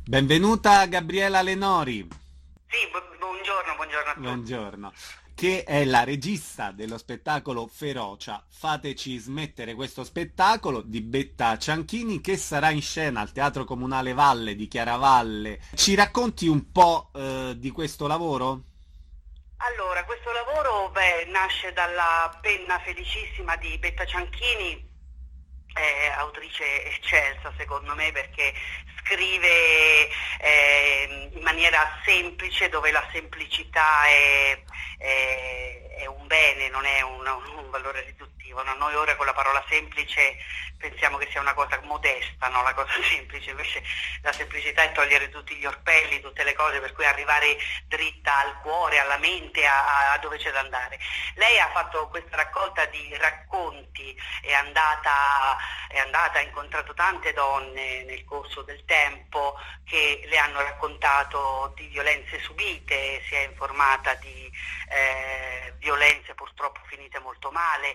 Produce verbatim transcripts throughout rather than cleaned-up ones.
Benvenuta Gabriela Lenori. Sì, bu- buongiorno, buongiorno a tutti. Buongiorno. Che è la regista dello spettacolo Ferocia. Fateci smettere questo spettacolo di Betta Cianchini che sarà in scena al Teatro Comunale Valle di Chiaravalle. Ci racconti un po' eh, di questo lavoro? Allora, questo lavoro beh, nasce dalla penna felicissima di Betta Cianchini, è autrice eccelsa secondo me perché scrive eh, in maniera semplice, dove la semplicità è, è- è un bene, non è un, un valore riduttivo, no? Noi ora con la parola semplice pensiamo che sia una cosa modesta, no? La cosa semplice, invece la semplicità è togliere tutti gli orpelli, tutte le cose, per cui arrivare dritta al cuore, alla mente, a, a dove c'è da andare. Lei ha fatto questa raccolta di racconti, è andata, è andata, ha incontrato tante donne nel corso del tempo che le hanno raccontato di violenze subite, si è informata di eh, violenze purtroppo finite molto male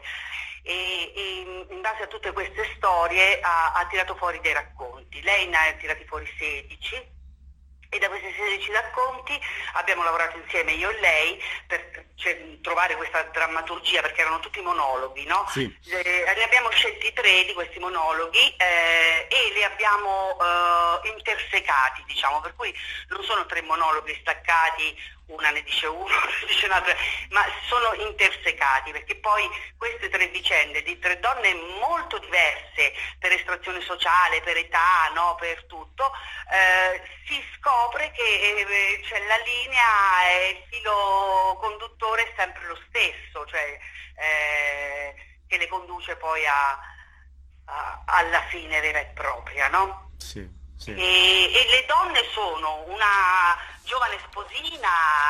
e, e in base a tutte queste storie ha, ha tirato fuori dei racconti. Lei ne ha tirati fuori sedici. E da questi sedici racconti abbiamo lavorato insieme io e lei per cioè, trovare questa drammaturgia, perché erano tutti monologhi, no? Sì. Eh, ne abbiamo scelti tre di questi monologhi eh, e li abbiamo eh, intersecati, diciamo, per cui non sono tre monologhi staccati, una ne dice uno, una ne dice un'altra, ma sono intersecati, perché poi queste tre vicende di tre donne molto diverse per estrazione sociale, per età, no, per tutto, eh, si scopre che eh, cioè, la linea e il filo conduttore è sempre lo stesso, cioè eh, che le conduce poi a, a- alla fine vera e propria, no? Sì, sì. E, e le donne sono una giovane sposina,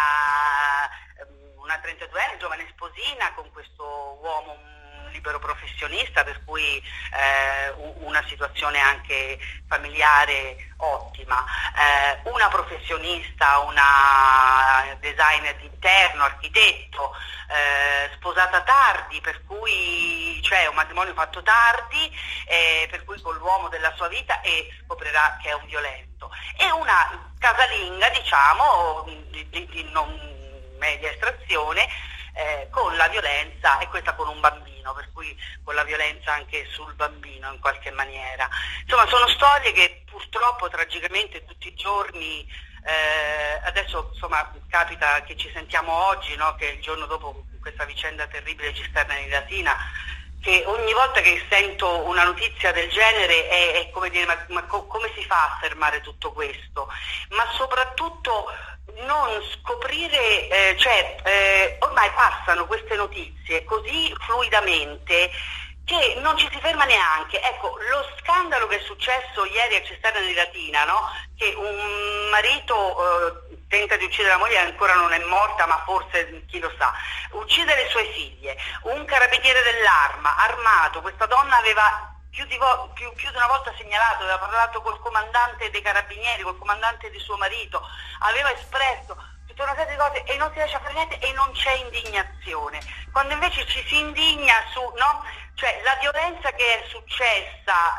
ehm, una trentaduenne giovane sposina con questo uomo, un libero professionista, per cui eh, u- una situazione anche familiare ottima, eh, una professionista, una designer d'interno, architetto, eh, sposata tardi, per cui cioè un matrimonio fatto tardi, eh, per cui con l'uomo della sua vita e scoprirà che è un violento. E una casalinga, diciamo, di, di- di non media estrazione, eh, con la violenza e questa con un bambino, per cui con la violenza anche sul bambino in qualche maniera. Insomma, sono storie che purtroppo tragicamente tutti i giorni, eh, adesso insomma capita che ci sentiamo oggi, no? Che il giorno dopo questa vicenda terribile cisterna di Latina, che ogni volta che sento una notizia del genere è, è come dire, ma, ma co- come si fa a fermare tutto questo? Ma soprattutto non scoprire, eh, cioè eh, ormai passano queste notizie così fluidamente che non ci si ferma neanche. Ecco, lo scandalo che è successo ieri a Cisterna di Latina, no? Che un marito eh, tenta di uccidere la moglie, ancora non è morta, ma forse chi lo sa, uccide le sue figlie, un carabiniere dell'Arma armato, questa donna aveva più di, vo- più- più di una volta segnalato, aveva parlato col comandante dei carabinieri, col comandante di suo marito, aveva espresso tutta una serie di cose e non si riesce a fare niente e non c'è indignazione, quando invece ci si indigna su, no? Cioè la violenza che è successa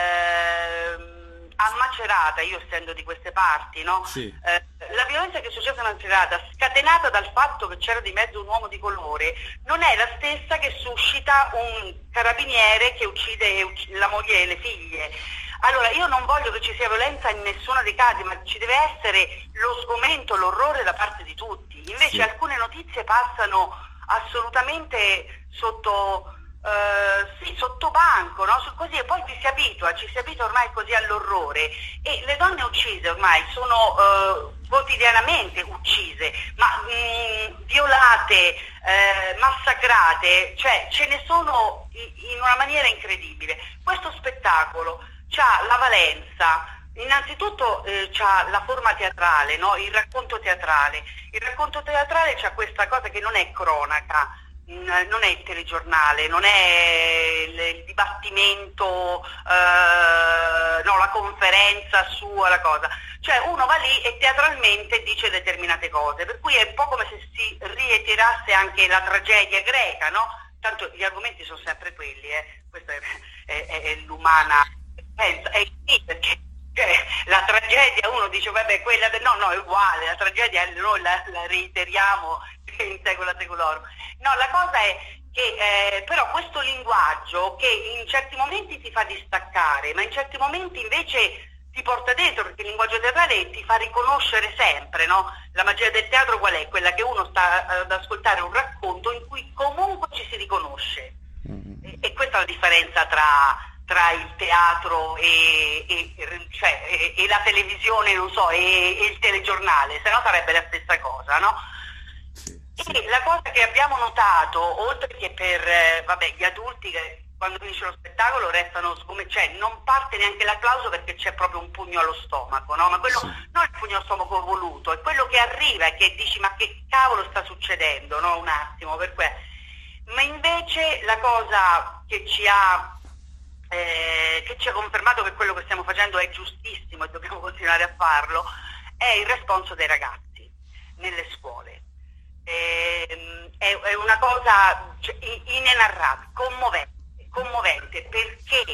ehm, a Macerata, io essendo di queste parti, no? Sì. Eh, la violenza che è successa a Macerata, scatenata dal fatto che c'era di mezzo un uomo di colore, non è la stessa che suscita un carabiniere che uccide ucc- la moglie e le figlie. Allora, io non voglio che ci sia violenza in nessuno dei casi, ma ci deve essere lo sgomento, l'orrore da parte di tutti. Invece Sì. alcune notizie passano assolutamente sotto, eh, sì, sotto banco, no? Su- Così, e poi ci si abitua, ci si abitua ormai così all'orrore. E le donne uccise ormai sono eh, quotidianamente uccise, ma mh, violate, eh, massacrate, cioè ce ne sono i- in una maniera incredibile. Questo spettacolo c'ha la valenza, innanzitutto eh, c'ha la forma teatrale, no? Il racconto teatrale. Il racconto teatrale c'ha questa cosa che non è cronaca, mh, non è il telegiornale, non è il, il dibattimento, eh, no, la conferenza sua, la cosa. Cioè uno va lì e teatralmente dice determinate cose, per cui è un po' come se si reiterasse anche la tragedia greca, no? Tanto gli argomenti sono sempre quelli, eh? Questa è, è- è l'umana pensa, è sì, perché Cioè, la tragedia, uno dice, vabbè, quella del... No, no, è uguale, la tragedia noi la, la reiteriamo in secolo seculorum. No, la cosa è che eh, però questo linguaggio che in certi momenti ti fa distaccare, ma in certi momenti invece ti porta dentro, perché il linguaggio teatrale ti fa riconoscere sempre, no? La magia del teatro qual è? Quella che uno sta ad ascoltare un racconto in cui comunque ci si riconosce. E, e questa è la differenza tra, tra il teatro e, e, cioè, e, e la televisione, non so, e, e il telegiornale, se no sarebbe la stessa cosa, no? Sì, E sì. la cosa che abbiamo notato, oltre che per eh, vabbè, gli adulti che quando finisce lo spettacolo restano sgomenti, cioè non parte neanche l'applauso perché c'è proprio un pugno allo stomaco, no? Ma quello Sì. non il pugno allo stomaco voluto, è quello che arriva e che dici ma che cavolo sta succedendo, no? Un attimo, per que- Ma invece la cosa che ci ha eh, che ci ha confermato che quello che stiamo facendo è giustissimo e dobbiamo continuare a farlo, è il responso dei ragazzi nelle scuole. Eh, è, è una cosa cioè, inenarrabile, commovente, commovente perché,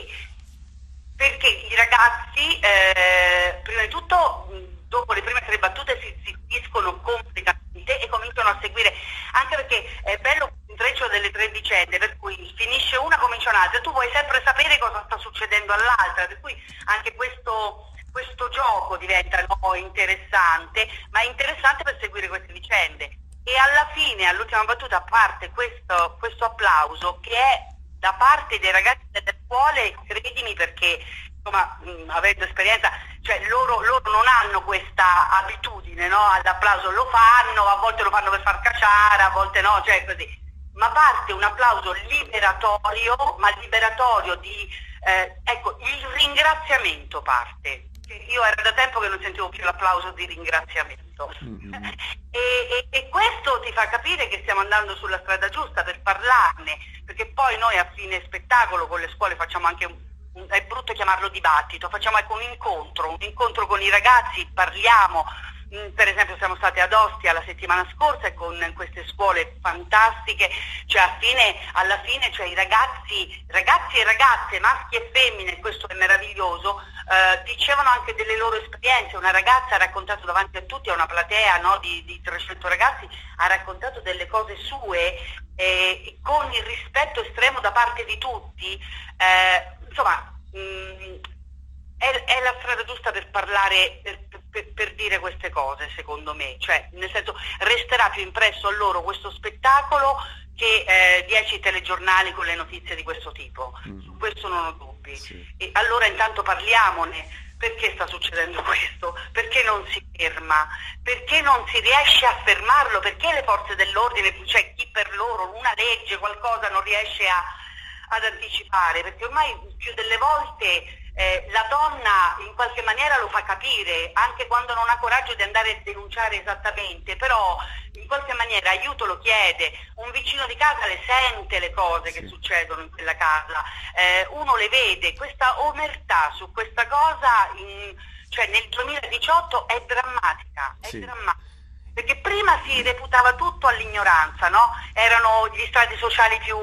perché i ragazzi eh, prima di tutto dopo le prime tre battute si zittiscono completamente e cominciano a seguire, anche perché è bello il intreccio delle tre vicende, per cui finisce una, comincia un'altra, tu vuoi sempre sapere cosa sta succedendo all'altra, per cui anche questo questo gioco diventa no, interessante, ma è interessante per seguire queste vicende. E alla fine, all'ultima battuta, parte questo, questo applauso che è da parte dei ragazzi delle scuole, credimi perché, insomma, mh, avendo esperienza, cioè loro, loro non hanno questa abitudine no, all'applauso, lo fanno, a volte lo fanno per far cacciare, a volte no, cioè così. Ma parte un applauso liberatorio, ma liberatorio di, eh, ecco, il ringraziamento parte. Io era da tempo che non sentivo più l'applauso di ringraziamento. Mm-hmm. E, e, e questo ti fa capire che stiamo andando sulla strada giusta per parlarne, perché poi noi a fine spettacolo con le scuole facciamo anche un, un, è brutto chiamarlo dibattito, facciamo ecco un incontro, un incontro con i ragazzi, parliamo. Per esempio siamo stati ad Ostia la settimana scorsa e con queste scuole fantastiche, cioè a fine, alla fine cioè i ragazzi, ragazzi e ragazze, maschi e femmine, questo è meraviglioso, eh, dicevano anche delle loro esperienze. Una ragazza ha raccontato davanti a tutti, a una platea no, di, di trecento ragazzi, ha raccontato delle cose sue eh, con il rispetto estremo da parte di tutti, eh, insomma mh, è, è la strada giusta per parlare, per, per, per dire queste cose, secondo me, cioè nel senso resterà più impresso a loro questo spettacolo che eh, dieci telegiornali con le notizie di questo tipo, mm. su questo non ho dubbi. Sì. E allora intanto parliamone. Perché sta succedendo questo? Perché non si ferma? Perché non si riesce a fermarlo? Perché le forze dell'ordine, cioè chi per loro, una legge, qualcosa non riesce a, ad anticipare? Perché ormai più delle volte eh, la donna in qualche maniera lo fa capire, anche quando non ha coraggio di andare a denunciare esattamente, però in qualche maniera aiuto lo chiede, un vicino di casa le sente le cose sì. che succedono in quella casa, eh, uno le vede, questa omertà su questa cosa in, cioè nel duemiladiciotto è drammatica, è sì. drammatica. Perché prima si reputava tutto all'ignoranza, no? Erano gli strati sociali più,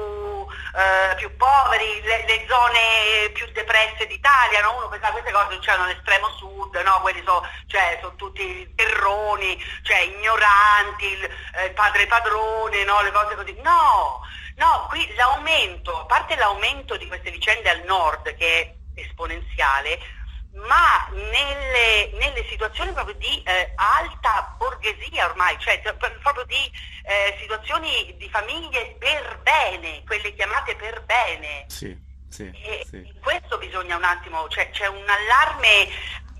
eh, più poveri, le, le zone più depresse d'Italia, no? Uno pensava queste cose non c'erano all'estremo sud, no? Quelli sono, cioè, sono tutti terroni, cioè ignoranti, il, eh, il padre padrone, no? Le cose così. No, no, qui l'aumento, a parte l'aumento di queste vicende al nord che è esponenziale, ma nelle, nelle situazioni proprio di eh, alta borghesia ormai, cioè per, proprio di eh, situazioni di famiglie per bene, quelle chiamate per bene. Sì, sì, e sì. Questo bisogna un attimo, cioè c'è un allarme,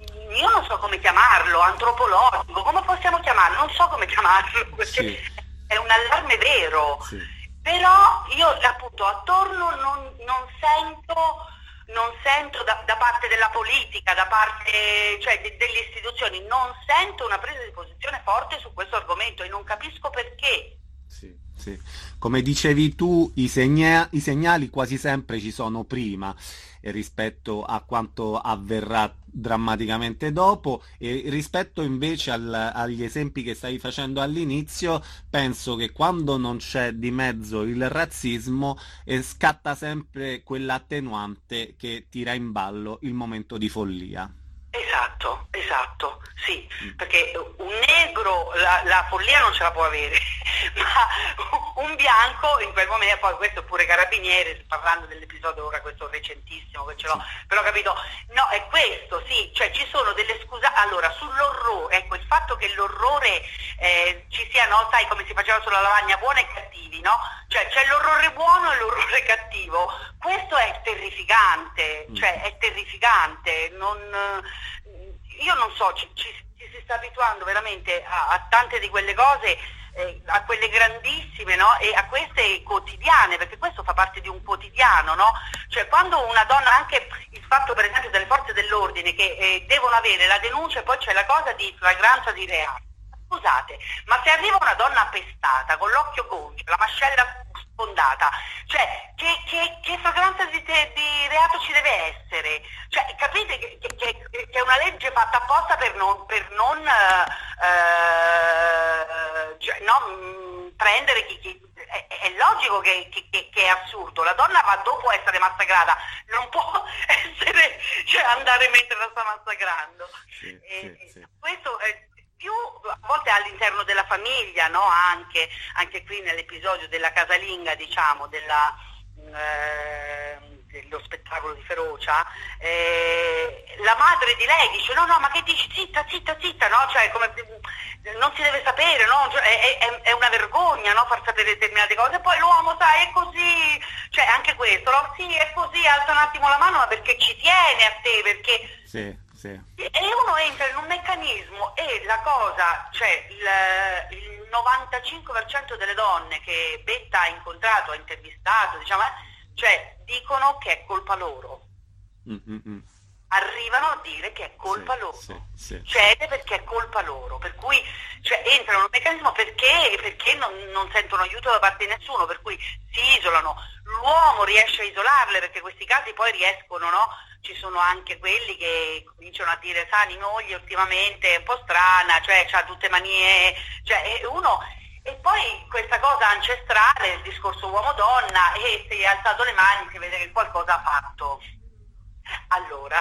io non so come chiamarlo, antropologico, come possiamo chiamarlo? Non so come chiamarlo, perché sì. è un allarme vero, sì. Però io appunto attorno non, non sento... non sento da, da parte della politica, da parte cioè, de, delle istituzioni, non sento una presa di posizione forte su questo argomento e non capisco perché. Sì, sì. Come dicevi tu, i, segna- i segnali quasi sempre ci sono prima rispetto a quanto avverrà drammaticamente dopo, e rispetto invece al, agli esempi che stavi facendo all'inizio, penso che quando non c'è di mezzo il razzismo eh, scatta sempre quell'attenuante che tira in ballo il momento di follia. Esatto, esatto, sì, Mm. perché un negro la, la follia non ce la può avere, ma un bianco in quel momento, poi questo è pure Carabinieri, parlando dell'episodio ora, questo recentissimo che ce l'ho, Sì. però capito, no, è questo, sì, cioè ci sono delle scuse, allora sull'orrore, ecco, il fatto che l'orrore eh, ci sia, no, sai come si faceva sulla lavagna, buoni e cattivi, no? Cioè c'è l'orrore buono e l'orrore cattivo, questo è terrificante, Mm. cioè è terrificante, non, io non so, ci, ci- ci si sta abituando veramente a, a tante di quelle cose, eh, a quelle grandissime, no? E a queste quotidiane, perché questo fa parte di un quotidiano, no? Cioè quando una donna, anche il fatto per esempio delle forze dell'ordine che eh, devono avere la denuncia e poi c'è la cosa di flagranza di reato. Scusate, ma se arriva una donna appestata, con l'occhio gonfio, la mascella sfondata, cioè che, che, che fragranza di, te- di reato ci deve essere? Cioè, capite che, che- che- che è una legge fatta apposta per non, per non eh, eh, cioè, no, mh, prendere chi... chi- è, è logico che, che- che- che è assurdo, la donna va dopo essere massacrata, non può essere, cioè, andare mentre la sta massacrando. Sì, E, sì, sì. questo è più a volte all'interno della famiglia, no? Anche, anche qui nell'episodio della casalinga, diciamo, della, eh, dello spettacolo di Ferocia, eh, la madre di lei dice no no ma che dici, zitta zitta zitta, no? Cioè come non si deve sapere, no? Cioè, è, è- è una vergogna, no? Far sapere determinate cose, e poi l'uomo sai è così, cioè anche questo, no? Sì è così, alza un attimo la mano ma perché ci tiene a te, perché Sì, sì. e uno entra in un meccanismo e la cosa, cioè il, il novantacinque per cento delle donne che Betta ha incontrato, ha intervistato, diciamo, eh, cioè dicono che è colpa loro, Mm, mm, mm. arrivano a dire che è colpa Sì, loro, sì, sì, sì. cede perché è colpa loro, per cui cioè, entrano in un meccanismo perché, perché non, non sentono aiuto da parte di nessuno, per cui si isolano, l'uomo riesce a isolarle perché questi casi poi riescono, no? Ci sono anche quelli che cominciano a dire sa, di moglie ultimamente è un po' strana, cioè ha tutte manie, cioè uno... E poi questa cosa ancestrale, il discorso uomo-donna, e se hai alzato le mani si vede che qualcosa ha fatto. Allora,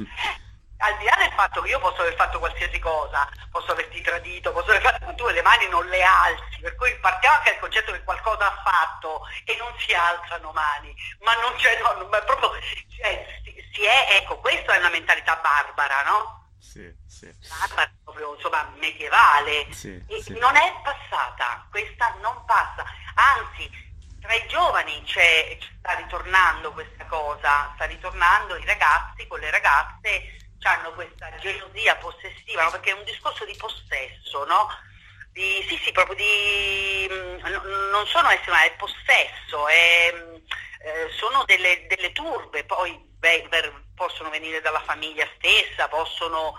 al di là del fatto che io posso aver fatto qualsiasi cosa, posso averti tradito, posso aver fatto, tu le mani non le alzi, per cui partiamo anche dal concetto che qualcosa ha fatto e non si alzano mani, ma non c'è, no, ma proprio, cioè, si, si è, ecco, questa è una mentalità barbara, no? Sì, sì. Barbara, proprio, insomma, medievale, Sì, e sì. non è passata, questa non passa, anzi, tra i giovani c'è, sta ritornando questa cosa, sta ritornando i ragazzi con le ragazze, hanno questa gelosia possessiva, no? Perché è un discorso di possesso, no? Di, sì, sì, proprio di... mh, non sono esseri umani, è possesso, è, mh, eh, sono delle, delle turbe, poi beh, per- possono venire dalla famiglia stessa, possono...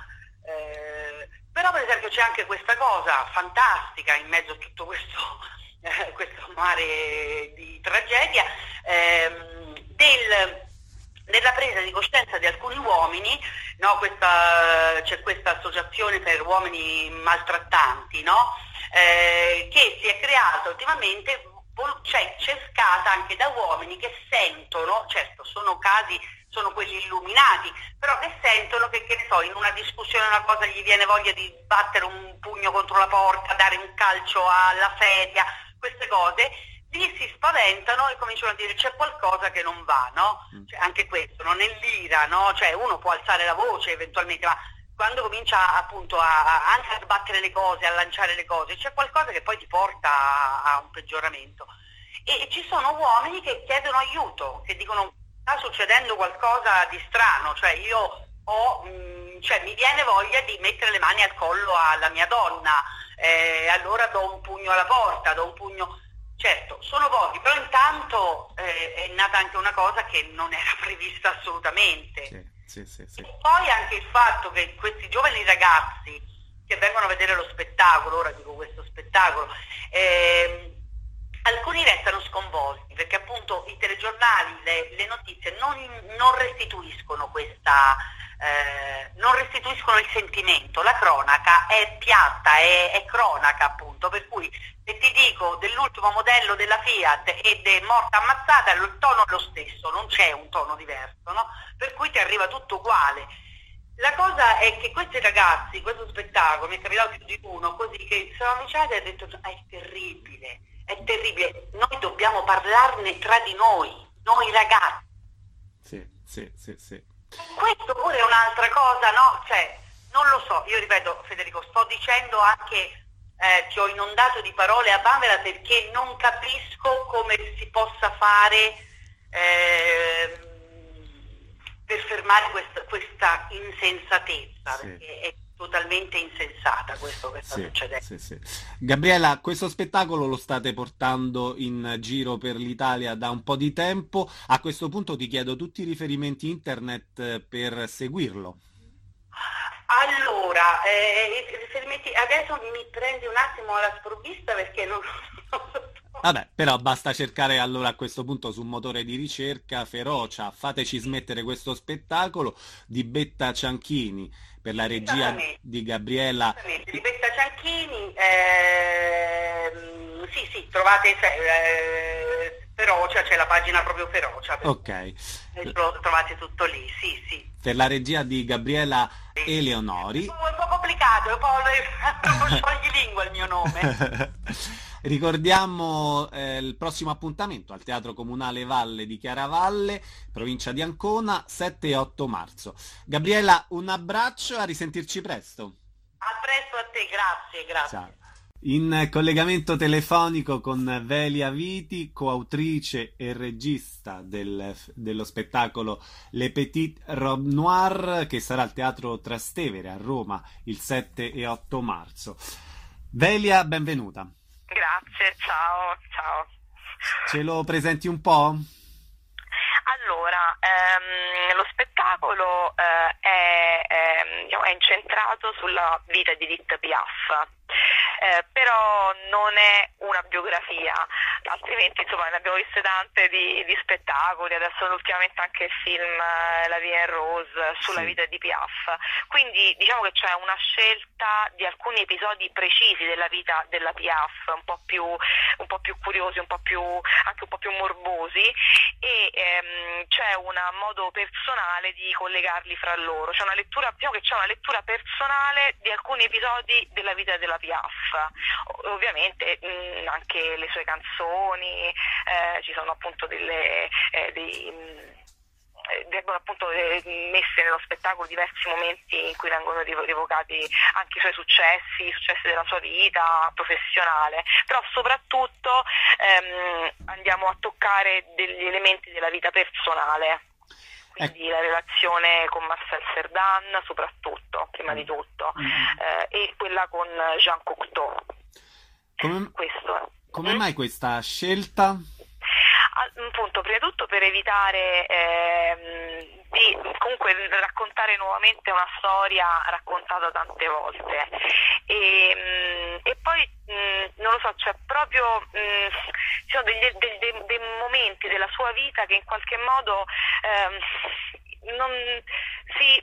eh, però per esempio c'è anche questa cosa fantastica in mezzo a tutto questo, eh, questo mare di tragedia, ehm, del della presa di coscienza di alcuni uomini, no, questa, c'è questa associazione per uomini maltrattanti, no, eh, che si è creata ultimamente, vol- cioè cercata anche da uomini che sentono, certo sono casi, sono quelli illuminati, però che sentono che, che ne so, in una discussione una cosa gli viene voglia di battere un pugno contro la porta, dare un calcio alla sedia, queste cose, lì si spaventano e cominciano a dire c'è qualcosa che non va, no? Mm. Cioè, anche questo, non è l'ira, no? Cioè uno può alzare la voce eventualmente, ma quando comincia appunto a, a- anche a sbattere le cose, a lanciare le cose, c'è qualcosa che poi ti porta a, a un peggioramento. E ci sono uomini che chiedono aiuto, che dicono sta succedendo qualcosa di strano, cioè io ho, mh, cioè mi viene voglia di mettere le mani al collo alla mia donna, eh, allora do un pugno alla porta, do un pugno... Certo, sono pochi, però intanto eh, è nata anche una cosa che non era prevista assolutamente. Sì, sì, sì, sì. E poi anche il fatto che questi giovani ragazzi che vengono a vedere lo spettacolo, ora dico questo spettacolo, ehm, alcuni restano sconvolti perché appunto i telegiornali, le, le notizie non, non restituiscono questa, eh, non restituiscono il sentimento, la cronaca è piatta, è, è cronaca appunto, per cui se ti dico dell'ultimo modello della Fiat ed è morta ammazzata, il tono è lo stesso, non c'è un tono diverso, no? Per cui ti arriva tutto uguale. La cosa è che questi ragazzi, questo spettacolo, mi è capitato più di uno, così che si sono avvicinati e ha detto è terribile, è terribile, noi dobbiamo parlarne tra di noi, noi ragazzi. Sì, sì, sì, sì. Questo pure è un'altra cosa, no? Cioè, non lo so, io ripeto Federico, sto dicendo anche, eh, ti ho inondato di parole a vanvera perché non capisco come si possa fare eh, per fermare questa, questa insensatezza, Sì. perché è totalmente insensata questo che sta Sì, succedendo. sì, sì. Gabriela, questo spettacolo lo state portando in giro per l'Italia da un po' di tempo. A questo punto ti chiedo tutti i riferimenti internet eh, per seguirlo. Allora, eh, i riferimenti, adesso mi prendi un attimo alla sprovvista perché non, non so. Vabbè, però basta cercare allora a questo punto su un motore di ricerca Ferocia, fateci smettere questo spettacolo di Betta Cianchini per la regia Esattamente, di Gabriela. esattamente, di Betta Cianchini, ehm, sì, sì, trovate eh, Ferocia, c'è la pagina proprio Ferocia, per Ok. cui lo trovate tutto lì, sì, sì. Per la regia di Gabriela Eleonori. È un po', un po' complicato, è un po', un po' scioglilingua il mio nome. Ricordiamo eh, il prossimo appuntamento al Teatro Comunale Valle di Chiaravalle, provincia di Ancona, sette e otto marzo. Gabriela, un abbraccio, a risentirci presto. A presto a te, grazie, grazie. Ciao. In collegamento telefonico con Velia Viti, coautrice e regista del- dello spettacolo Le Petites Robes Noires, che sarà al Teatro Trastevere a Roma il sette e otto marzo. Velia, benvenuta. Grazie, ciao, ciao. Ce lo presenti un po'? Allora, ehm, lo spettacolo eh, è, è, diciamo, è incentrato sulla vita di Edith Piaf, eh, però non è una biografia, altrimenti insomma ne abbiamo viste tante di, di spettacoli, adesso ultimamente anche il film eh, La Vie en Rose sulla Sì. vita di Piaf, quindi diciamo che c'è una scelta di alcuni episodi precisi della vita della Piaf, un po' più, un po' più curiosi, un po' più, anche un po' più morbosi, e ehm, c'è un modo personale di collegarli fra loro, c'è una lettura, diciamo che c'è una lettura personale di alcuni episodi della vita della Piaf, O- ovviamente mh, anche le sue canzoni, eh, ci sono appunto delle eh, dei mh, eh, vengono appunto eh, messe nello spettacolo diversi momenti in cui vengono rivo- rievocati anche i suoi successi, i successi della sua vita professionale, però soprattutto ehm, andiamo a toccare degli elementi della vita personale, quindi la relazione con Marcel Cerdan soprattutto, prima di tutto, eh, e quella con Jean Cocteau. Come, Questo. come Mm? mai questa scelta? Appunto, prima di tutto per evitare ehm, di comunque raccontare nuovamente una storia raccontata tante volte e, mh, e poi mh, non lo so, c'è proprio mh, ci sono degli, dei, dei, dei momenti della sua vita che in qualche modo ehm, non si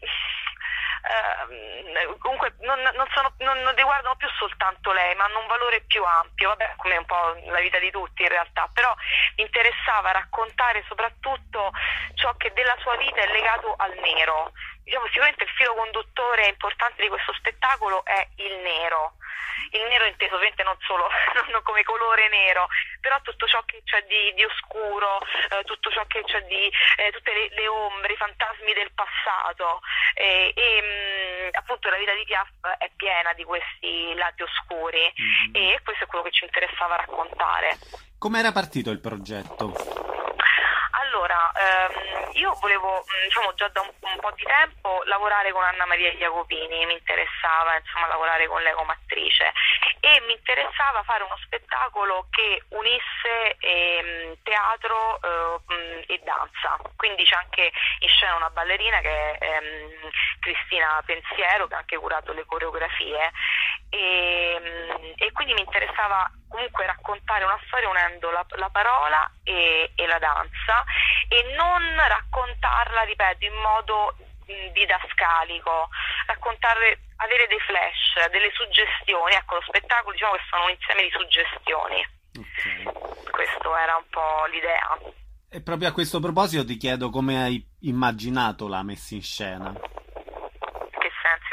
Uh, comunque non, non, sono, non, non riguardano più soltanto lei, ma hanno un valore più ampio, vabbè, come un po' la vita di tutti in realtà, però mi interessava raccontare soprattutto ciò che della sua vita è legato al nero. Diciamo, sicuramente il filo conduttore importante di questo spettacolo è il nero. Il nero inteso ovviamente non solo non come colore nero, però tutto ciò che c'è di, di oscuro, eh, tutto ciò che c'è di eh, tutte le, le ombre, i fantasmi del passato, eh, e mh, appunto la vita di Piaf è piena di questi lati oscuri, mm-hmm. e questo è quello che ci interessava raccontare. Com'era partito il progetto? Allora, ehm, io volevo, diciamo, già da un, un po' di tempo lavorare con Anna Maria Jacopini, mi interessava, insomma, lavorare con lei come attrice e mi interessava fare uno spettacolo che unisse ehm, teatro eh, e danza, quindi c'è anche in scena una ballerina che è ehm, Cristina Pensiero, che ha anche curato le coreografie, e, e quindi mi interessava comunque raccontare una storia unendo la, la parola e, e la danza, e non raccontarla, ripeto, in modo didascalico, raccontare, avere dei flash, delle suggestioni. Ecco, lo spettacolo, diciamo che sono un insieme di suggestioni. Okay. Questo era un po' l'idea. E proprio a questo proposito ti chiedo come hai immaginato la messa in scena.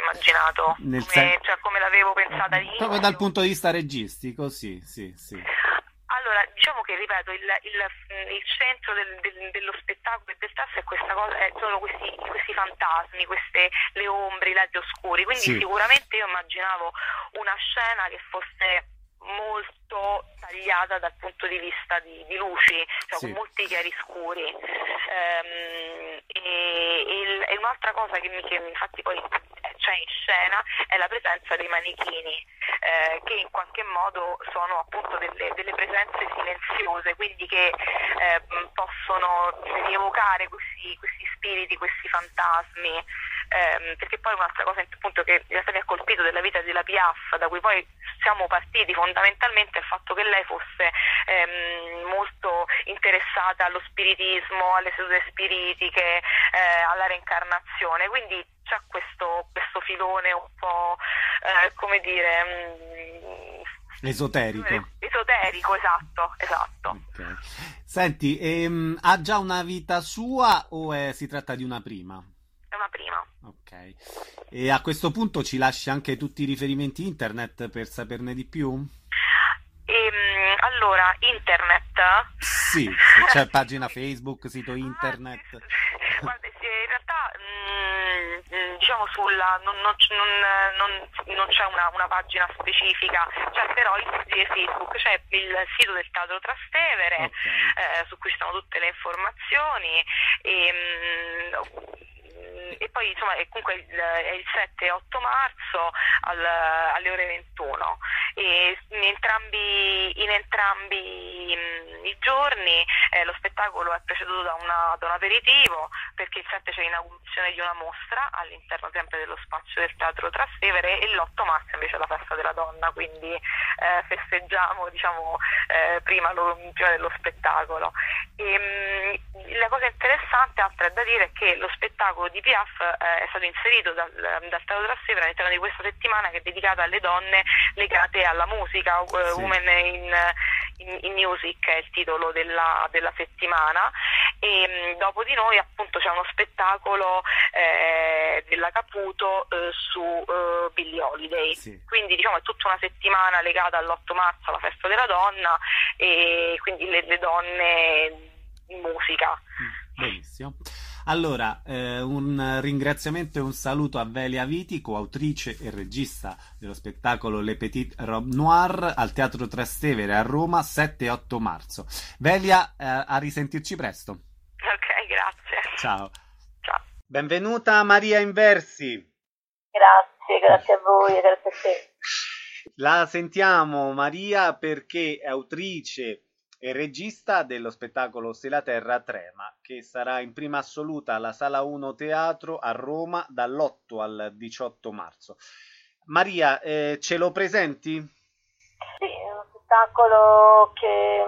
immaginato, Nel come, sen- cioè, come l'avevo pensata all'inizio. Proprio dal punto di vista registico, sì, sì, sì. Allora, diciamo che, ripeto, il, il- il centro del- del- dello spettacolo e del testo è questa cosa, è- sono questi, questi fantasmi, queste, le ombre, i lati oscuri, quindi Sì. sicuramente io immaginavo una scena che fosse molto tagliata dal punto di vista di, di luci, cioè Sì. con molti chiaroscuri. Ehm, e, e il- e un'altra cosa che, mi, che infatti poi c'è in scena è la presenza dei manichini, eh, che in qualche modo sono appunto delle, delle presenze silenziose, quindi che eh, possono rievocare questi, questi spiriti, questi fantasmi, ehm, perché poi un'altra cosa appunto che in realtà mi ha colpito della vita della Piaf, da cui poi siamo partiti fondamentalmente, è il fatto che lei fosse ehm, molto interessata allo spiritismo, alle sedute spiritiche, eh, alla reincarnazione, quindi c'è questo, questo filone un po' eh, come dire mh, Esoterico. esoterico, esatto, esatto. Ok. Senti, ehm, ha già una vita sua o è- si tratta di una prima? È una prima. Ok. E a questo punto ci lasci anche tutti i riferimenti internet per saperne di più? Ehm, allora, internet. Sì, sì, c'è pagina Facebook, sito internet. Ah, sì, sì. Guarda, sì, in realtà mh, mh, diciamo sulla non, non c- non, non- non c'è una, una pagina specifica, c'è però il sito di Facebook, c'è il sito del Teatro Trastevere, Ok. eh, su cui ci sono tutte le informazioni e, mh, e poi insomma è comunque il, è il sette e otto marzo al- alle ore ventuno e in entrambi, in entrambi mh, i giorni eh, lo spettacolo è preceduto da, una, da un aperitivo, perché il sette c'è l'inaugurazione di una mostra all'interno sempre dello spazio del Teatro Trastevere e l'otto marzo invece è la festa della donna, quindi eh, festeggiamo diciamo eh, prima, lo, prima dello spettacolo. E, mh, la cosa interessante, altra è da dire, è che lo spettacolo di Piaf eh, è stato inserito dal, dal Teatro Trastevere all'interno di questa settimana che è dedicata alle donne legate alla musica, uh, Sì. Women in, in, in Music è il titolo della, della settimana, e mh, dopo di noi appunto c'è uno spettacolo eh, della Caputo eh, su uh, Billie Holiday. Sì. Quindi diciamo è tutta una settimana legata all'otto marzo, alla festa della donna, e quindi le, le donne in musica. Benissimo. Allora, eh, un ringraziamento e un saluto a Velia Viti, coautrice e regista dello spettacolo Le Petites Robes Noires al Teatro Trastevere a Roma sette e otto marzo. Velia, eh, a risentirci presto. Ok, grazie. Ciao. Ciao. Benvenuta Maria Inversi. Grazie, grazie a voi e grazie a te. La sentiamo Maria perché è autrice e regista dello spettacolo Se la terra trema, che sarà in prima assoluta alla Sala uno Teatro a Roma dall'otto al diciotto marzo. Maria, eh, ce lo presenti? Sì, è uno spettacolo che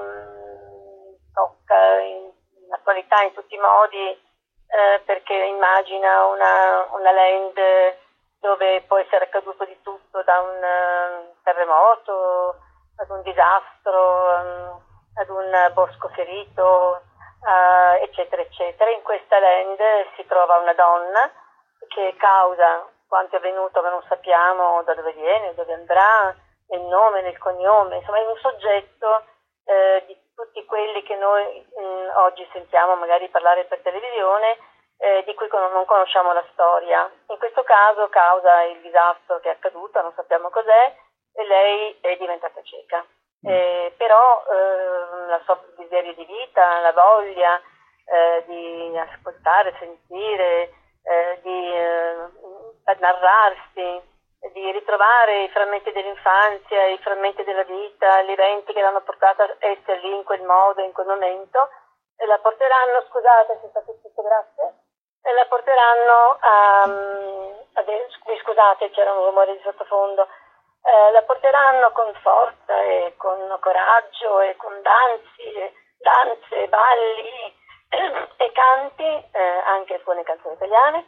mh, tocca in, in attualità in tutti i modi, eh, perché immagina una, una land dove può essere accaduto di tutto, da un uh, terremoto ad un disastro, um, ad un bosco ferito, uh, eccetera, eccetera. In questa land si trova una donna che causa quanto è avvenuto, ma non sappiamo da dove viene, dove andrà, nel nome, nel cognome, insomma è un soggetto eh, di tutti quelli che noi mh, oggi sentiamo magari parlare per televisione, eh, di cui con- non conosciamo la storia. In questo caso causa il disastro che è accaduto, non sappiamo cos'è, e lei è diventata cieca. Eh, però eh, la sua desiderio di vita, la voglia eh, di ascoltare, sentire, eh, di eh, narrarsi, di ritrovare i frammenti dell'infanzia, i frammenti della vita, gli eventi che l'hanno portata a essere lì in quel modo, in quel momento, e la porteranno, scusate se sta tutto, grazie, e la porteranno a, a scusate, c'era un rumore di sottofondo, eh, la porteranno con forza e con coraggio e con danzi, danze, balli e canti, eh, anche alcune canzoni italiane,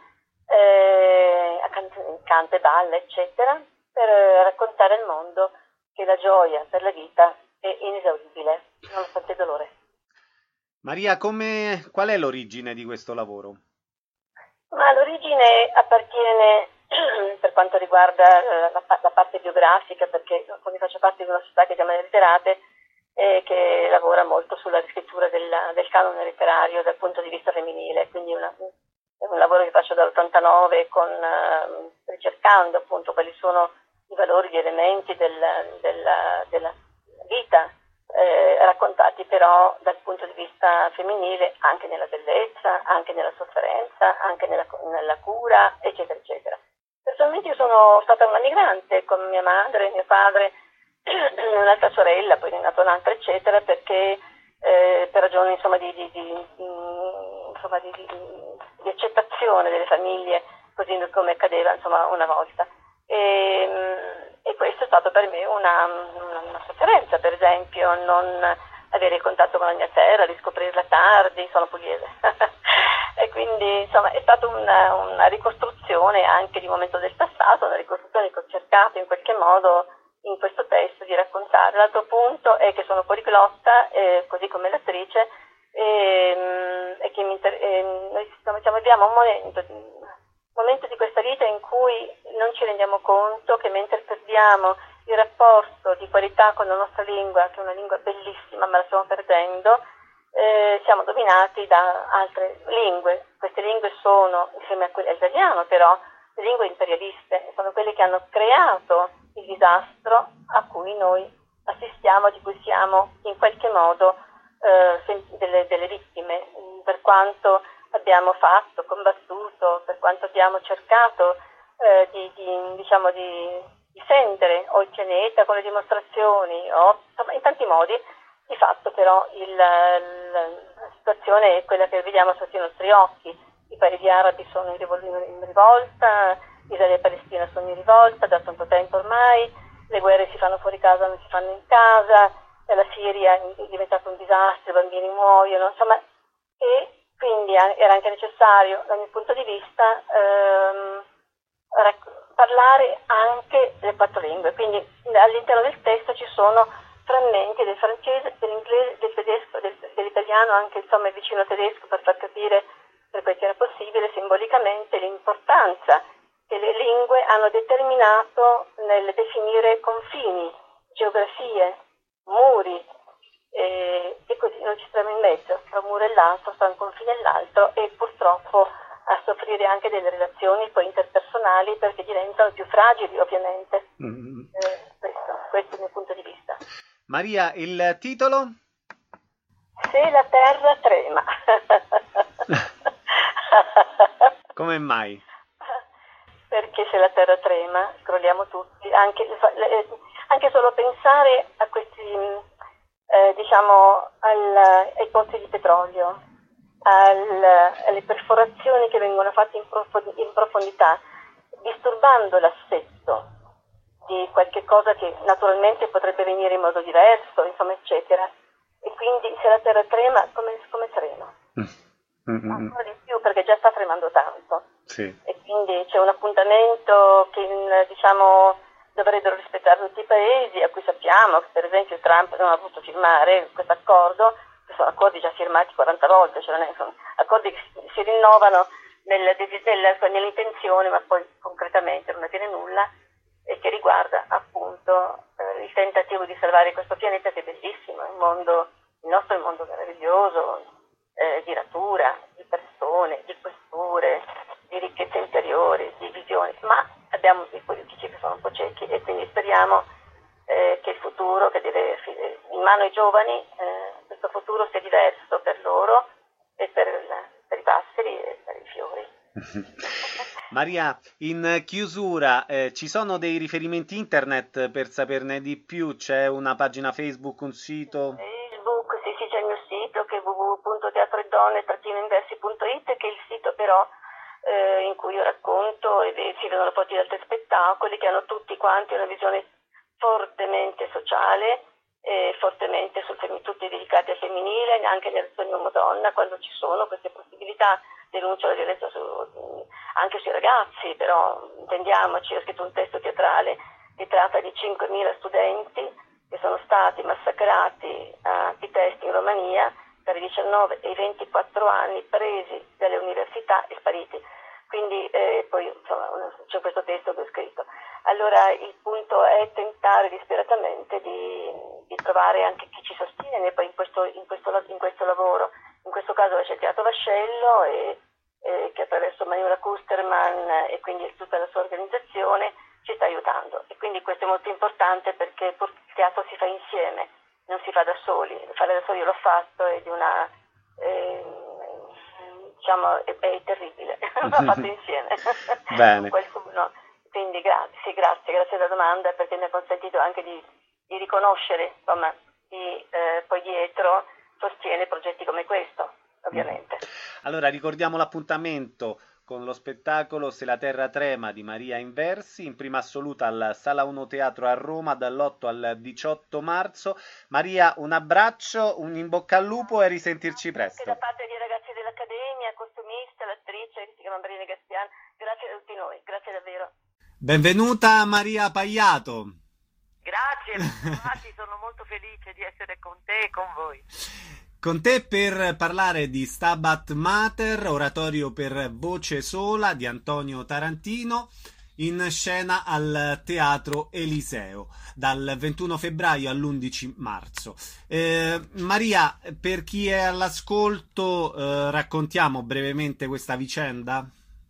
eh, a canzoni, canta e balla, eccetera, per raccontare al mondo che la gioia per la vita è inesauribile, nonostante il dolore. Maria, come, qual è l'origine di questo lavoro? Ma l'origine appartiene per quanto riguarda eh, la, la parte biografica, perché quindi faccio parte di una società che si chiama Letterate e che lavora molto sulla riscrittura del, del canone letterario dal punto di vista femminile, quindi una, è un lavoro che faccio dall'ottantanove con, eh, ricercando appunto quali sono i valori, gli elementi del, del, della vita eh, raccontati però dal punto di vista femminile, anche nella bellezza, anche nella sofferenza, anche nella, nella cura, eccetera, eccetera. Personalmente io sono stata una migrante con mia madre, mio padre, un'altra sorella, poi ne è nata un'altra, eccetera, perché eh, per ragioni insomma di, di, di, di, insomma, di, di, di accettazione delle famiglie, così come accadeva insomma una volta. E, e questo è stato per me una, una, una sofferenza, per esempio, non avere il contatto con la mia terra, riscoprirla tardi, sono pugliese. E quindi insomma è stata una, una ricostruzione anche di un momento del passato, una ricostruzione che ho cercato in qualche modo in questo testo di raccontare. L'altro punto è che sono poliglotta, eh, così come l'attrice, e, e che mi inter- e noi diciamo, abbiamo un momento, un momento di questa vita in cui non ci rendiamo conto che mentre perdiamo il rapporto di qualità con la nostra lingua, che è una lingua bellissima ma la stiamo perdendo, eh, siamo dominati da altre lingue. Queste lingue sono, insieme a quelle all'italiano però, le lingue imperialiste, sono quelle che hanno creato il disastro a cui noi assistiamo, di cui siamo in qualche modo eh, delle, delle vittime, per quanto abbiamo fatto, combattuto, per quanto abbiamo cercato eh, di, di, diciamo, di difendere o il pianeta con le dimostrazioni, o insomma, in tanti modi. Di fatto però il, il, la situazione è quella che vediamo sotto i nostri occhi. I paesi arabi sono in, rivol- in rivolta, Israele e Palestina sono in rivolta da tanto tempo ormai, le guerre si fanno fuori casa, non si fanno in casa, la Siria è diventata un disastro, i bambini muoiono, insomma, e quindi era anche necessario, dal mio punto di vista, ehm, rac- parlare anche le quattro lingue. Quindi all'interno del testo ci sono frammenti del francese, dell'inglese, del tedesco, del, dell'italiano, anche insomma vicino al tedesco, per far capire, per quel che era possibile, simbolicamente l'importanza che le lingue hanno determinato nel definire confini, geografie, muri, e, e così noi ci stiamo in mezzo, tra un muro e l'altro, tra un confine e l'altro, e purtroppo a soffrire anche delle relazioni poi interpersonali, perché diventano più fragili ovviamente. Mm. Eh, questo, questo è il mio punto di vista. Maria, il titolo? Se la terra trema. Come mai? Perché se la terra trema, crolliamo tutti, anche, anche solo pensare a questi, eh, diciamo, al, ai pozzi di petrolio, al, alle perforazioni che vengono fatte in, profond- in profondità, disturbando l'assetto di qualche cosa che naturalmente potrebbe venire in modo diverso, insomma, eccetera. E quindi se la terra trema, come, come trema? Mm-hmm. Ancora di più, perché già sta tremando tanto. Sì. E quindi c'è un appuntamento che, diciamo, dovrebbero rispettare tutti i paesi, a cui sappiamo che per esempio Trump non ha voluto firmare questo accordo, che sono accordi già firmati quaranta volte, cioè non è, sono accordi che si rinnovano nel, nel, nell'intenzione, ma poi concretamente non avviene nulla, e che riguarda appunto eh, il tentativo di salvare questo pianeta, che è bellissimo, il mondo, il nostro è un mondo meraviglioso, eh, di natura, di persone, di culture, di ricchezze interiori, di visioni, ma abbiamo dei politici che sono un po' ciechi, e quindi speriamo eh, che il futuro, che deve in mano ai giovani, eh, questo futuro sia diverso per loro e per, per i passeri e per i fiori. Maria, in chiusura, eh, ci sono dei riferimenti internet per saperne di più? C'è una pagina Facebook, un sito? Facebook, sì, sì, c'è il mio sito che è w w w punto teatro e donne trattino inversi punto it, che è il sito però eh, in cui io racconto e si vedono foto di altri spettacoli che hanno tutti quanti una visione fortemente sociale, eh, fortemente sul fem- tutti dedicati al femminile, anche nel sogno uomo-donna, quando ci sono queste possibilità. Denuncio la violenza su, anche sui ragazzi, però intendiamoci, ho scritto un testo teatrale che tratta di cinquemila studenti che sono stati massacrati a Pitesti in Romania tra i diciannove e i ventiquattro anni, presi dalle università e spariti. quindi eh, poi insomma c'è questo testo che ho scritto. Allora il punto è tentare disperatamente di, di trovare anche chi ci sostiene poi in questo, in questo, in questo lavoro. In questo caso c'è il Teatro Vascello e, e che attraverso Manuela Kusterman e quindi tutta la sua organizzazione ci sta aiutando, e quindi questo è molto importante perché il teatro si fa insieme, non si fa da soli. Fare da soli io l'ho fatto è di una eh, diciamo è, è terribile, l'ho fatto insieme Bene. con qualcuno. Quindi grazie, sì, grazie, grazie della domanda, perché mi ha consentito anche di, di riconoscere insomma chi eh, poi dietro sostiene progetti come questo, ovviamente. Allora ricordiamo l'appuntamento con lo spettacolo Se la terra trema di Maria Inversi, in prima assoluta al Sala uno Teatro a Roma dall'otto al diciotto marzo. Maria, un abbraccio, un in bocca al lupo e a risentirci presto. Da parte dei ragazzi dell'Accademia, costumista, l'attrice che si chiama Marina Gaspian, grazie a tutti noi, grazie davvero. Benvenuta Maria Paiato. Grazie, infatti sono molto felice di essere con te e con voi. Con te per parlare di Stabat Mater, oratorio per voce sola di Antonio Tarantino, in scena al Teatro Eliseo, dal ventuno febbraio all'undici marzo. Eh, Maria, per chi è all'ascolto, eh, raccontiamo brevemente questa vicenda?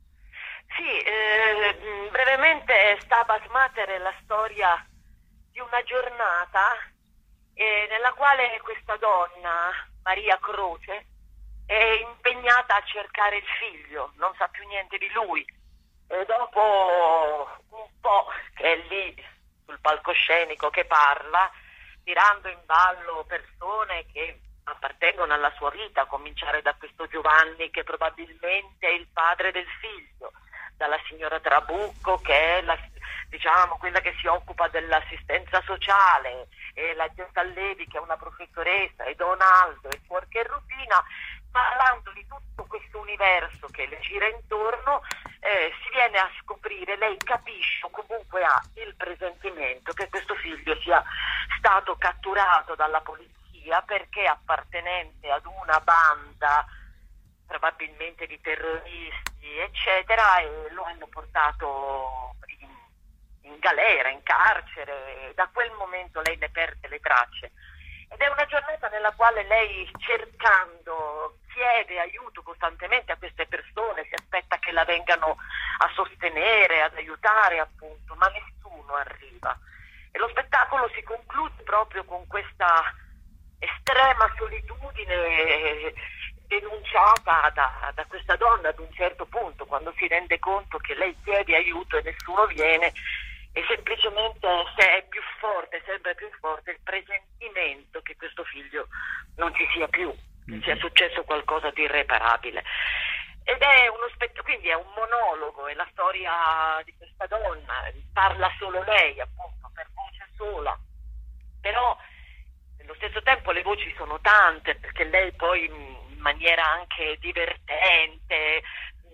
Sì, eh, brevemente Stabat Mater è la storia di una giornata eh, nella quale questa donna, Maria Croce, è impegnata a cercare il figlio, non sa più niente di lui, e dopo un po' che è lì sul palcoscenico che parla, tirando in ballo persone che appartengono alla sua vita, a cominciare da questo Giovanni che probabilmente è il padre del figlio, dalla signora Trabucco che è la, diciamo, quella che si occupa dell'assistenza sociale, e la Gestallevi che è una professoressa, e Donaldo e Fuorche e Rubina, parlando di tutto questo universo che le gira intorno, eh, si viene a scoprire, lei capisce o comunque ha il presentimento che questo figlio sia stato catturato dalla polizia perché appartenente ad una banda probabilmente di terroristi eccetera, e lo hanno portato in, in galera, in carcere, e da quel momento lei ne perde le tracce. Ed è una giornata nella quale lei, cercando, chiede aiuto costantemente a queste persone, si aspetta che la vengano a sostenere, ad aiutare appunto, ma nessuno arriva. E lo spettacolo si conclude proprio con questa estrema solitudine denunciata da, da questa donna ad un certo punto, quando si rende conto che lei chiede aiuto e nessuno viene, e semplicemente se è più forte, sempre più forte il presentimento che questo figlio non ci sia più, che sia successo qualcosa di irreparabile. Ed è uno spettacolo, quindi è un monologo, è la storia di questa donna, parla solo lei appunto per voce sola, però nello stesso tempo le voci sono tante, perché lei poi in maniera anche divertente,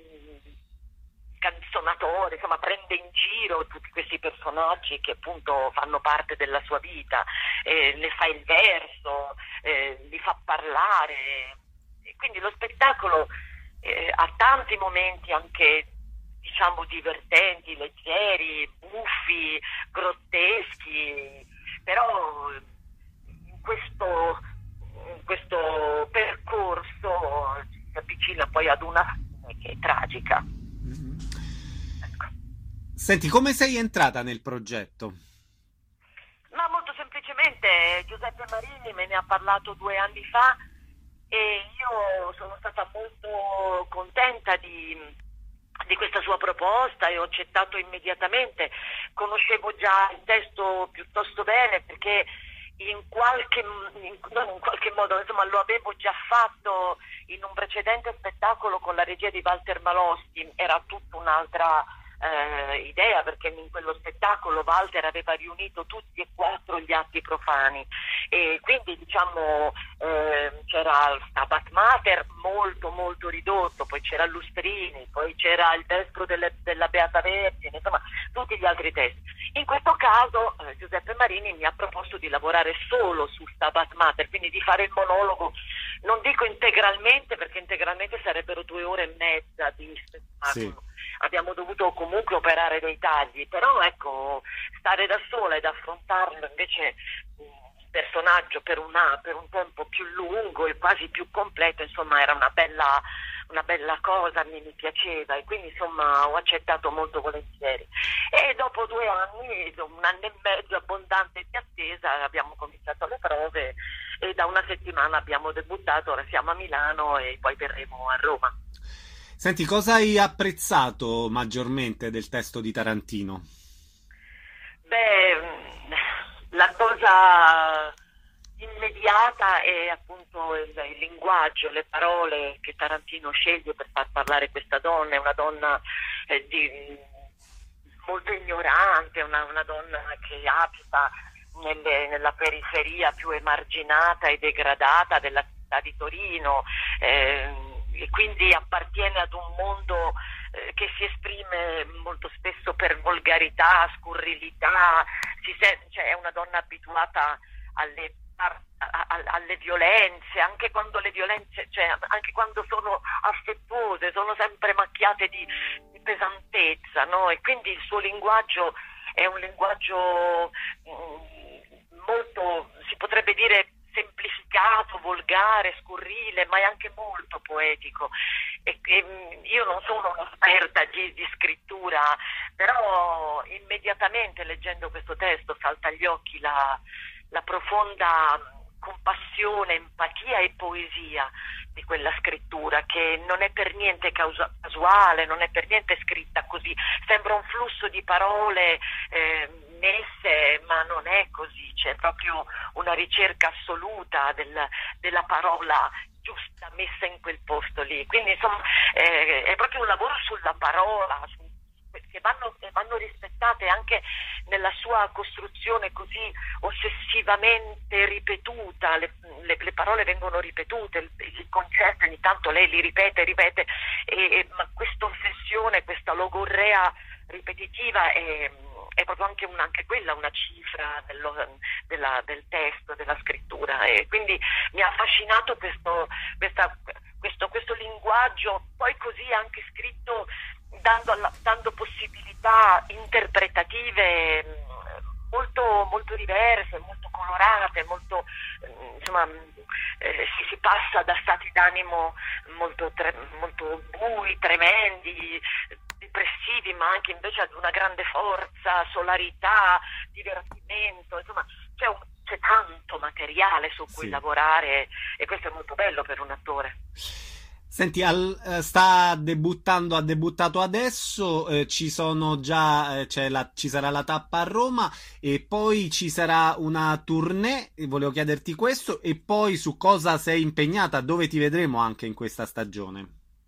canzonatore, insomma prende in giro tutti questi personaggi che appunto fanno parte della sua vita, eh, ne fa il verso, eh, li fa parlare, e quindi lo spettacolo eh, ha tanti momenti anche diciamo divertenti, leggeri, buffi, grotteschi, però in questo, in questo percorso ci si avvicina poi ad una fine che è tragica. Senti, come sei entrata nel progetto? Ma molto semplicemente Giuseppe Marini me ne ha parlato due anni fa e io sono stata molto contenta di, di questa sua proposta e ho accettato immediatamente. Conoscevo già il testo piuttosto bene perché in qualche, in, non in qualche modo, insomma, lo avevo già fatto in un precedente spettacolo con la regia di Walter Maloschi, era tutta un'altra Eh, idea, perché in quello spettacolo Walter aveva riunito tutti e quattro gli atti profani e quindi diciamo eh, c'era il Stabat Mater molto molto ridotto, poi c'era Lustrini, poi c'era il Vespro delle, della Beata Vergine, insomma tutti gli altri testi. In questo caso eh, Giuseppe Marini mi ha proposto di lavorare solo su Stabat Mater, quindi di fare il monologo, non dico integralmente perché integralmente sarebbero due ore e mezza di spettacolo. Sì. abbiamo dovuto comunque operare dei tagli, però ecco, stare da sola ed affrontarlo invece il personaggio per, una, per un tempo più lungo e quasi più completo, insomma era una bella, una bella cosa, mi, mi piaceva, e quindi insomma ho accettato molto volentieri. E dopo due anni, un anno e mezzo abbondante di attesa, abbiamo cominciato le prove e da una settimana abbiamo debuttato, ora siamo a Milano e poi verremo a Roma. Senti, cosa hai apprezzato maggiormente del testo di Tarantino? Beh, la cosa immediata è appunto il, il linguaggio, le parole che Tarantino sceglie per far parlare questa donna. È una donna eh, di, molto ignorante, una, una donna che abita nelle, nella periferia più emarginata e degradata della città di Torino, eh, e quindi appartiene ad un mondo eh, che si esprime molto spesso per volgarità, scurrilità, si sente, cioè è una donna abituata alle, a, a, alle violenze, anche quando le violenze, cioè anche quando sono affettuose, sono sempre macchiate di, di pesantezza, no? E quindi il suo linguaggio è un linguaggio mh, molto, si potrebbe dire, semplificato, volgare, scurrile, ma è anche molto poetico. E, e io non sono un'esperta di, di scrittura, però immediatamente leggendo questo testo salta agli occhi la, la profonda compassione, empatia e poesia di quella scrittura, che non è per niente causa- casuale, non è per niente scritta così, sembra un flusso di parole eh, messe, ma non è così, c'è proprio una ricerca assoluta del, della parola giusta messa in quel posto lì, quindi insomma eh, è proprio un lavoro sulla parola, su, che vanno, vanno rispettate anche nella sua costruzione così ossessivamente ripetuta, le, le, le parole vengono ripetute, il, il concetto ogni tanto lei li ripete, ripete, e, e, ma questa ossessione, questa logorrea ripetitiva è, è proprio anche, un, anche quella una cifra dello, della, del testo, della scrittura, e quindi mi ha affascinato questo, questa, questo, questo linguaggio, poi così anche scritto dando, alla, dando possibilità interpretative molto, molto diverse, molto colorate, molto, insomma, eh, si, si passa da stati d'animo molto, tre, molto bui, tremendi, depressivi, ma anche invece ad una grande forza, solarità, divertimento, insomma c'è, un, c'è tanto materiale su cui sì. lavorare, e questo è molto bello per un attore. Senti, al, eh, sta debuttando, ha debuttato adesso, eh, ci sono già, eh, c'è la, ci sarà la tappa a Roma e poi ci sarà una tournée, volevo chiederti questo, e poi su cosa sei impegnata, dove ti vedremo anche in questa stagione?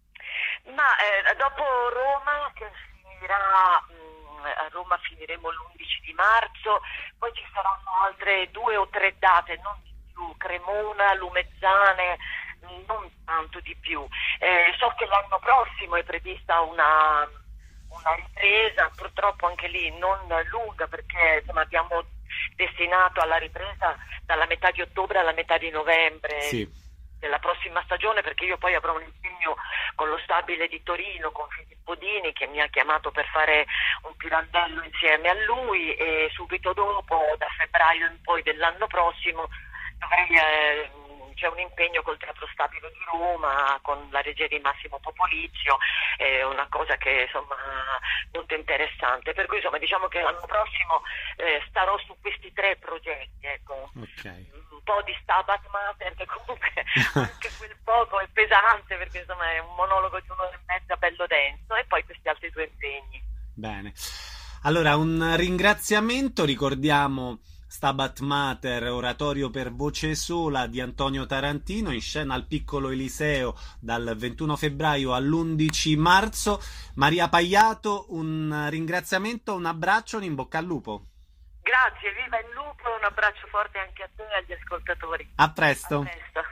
Ma eh, dopo Roma, che finirà, mh, a Roma finiremo l'undici di marzo, poi ci saranno altre due o tre date, non di più, Cremona, Lumezzane, non tanto di più. Eh, so che l'anno prossimo è prevista una, una ripresa, purtroppo anche lì non lunga, perché insomma abbiamo destinato alla ripresa dalla metà di ottobre alla metà di novembre. Sì. Della prossima stagione, perché io poi avrò un impegno con lo stabile di Torino, con Filippo Dini, che mi ha chiamato per fare un Pirandello insieme a lui, e subito dopo, da febbraio in poi dell'anno prossimo, dovrei, eh, c'è un impegno col Teatro Stabile di Roma, con la regia di Massimo Popolizio, è una cosa che insomma molto interessante, per cui insomma diciamo che l'anno prossimo eh, starò su questi tre progetti, ecco. Okay. Un po' di Stabat Mater, che comunque anche quel poco è pesante, perché insomma è un monologo di un'ora e mezza bello denso, e poi questi altri due impegni. Bene, allora un ringraziamento, ricordiamo Stabat Mater, oratorio per voce sola di Antonio Tarantino, in scena al Piccolo Eliseo dal ventuno febbraio all'undici marzo. Maria Paiato, un ringraziamento, un abbraccio, un in bocca al lupo. Grazie, viva il lupo, un abbraccio forte anche a te e agli ascoltatori. A presto. A presto.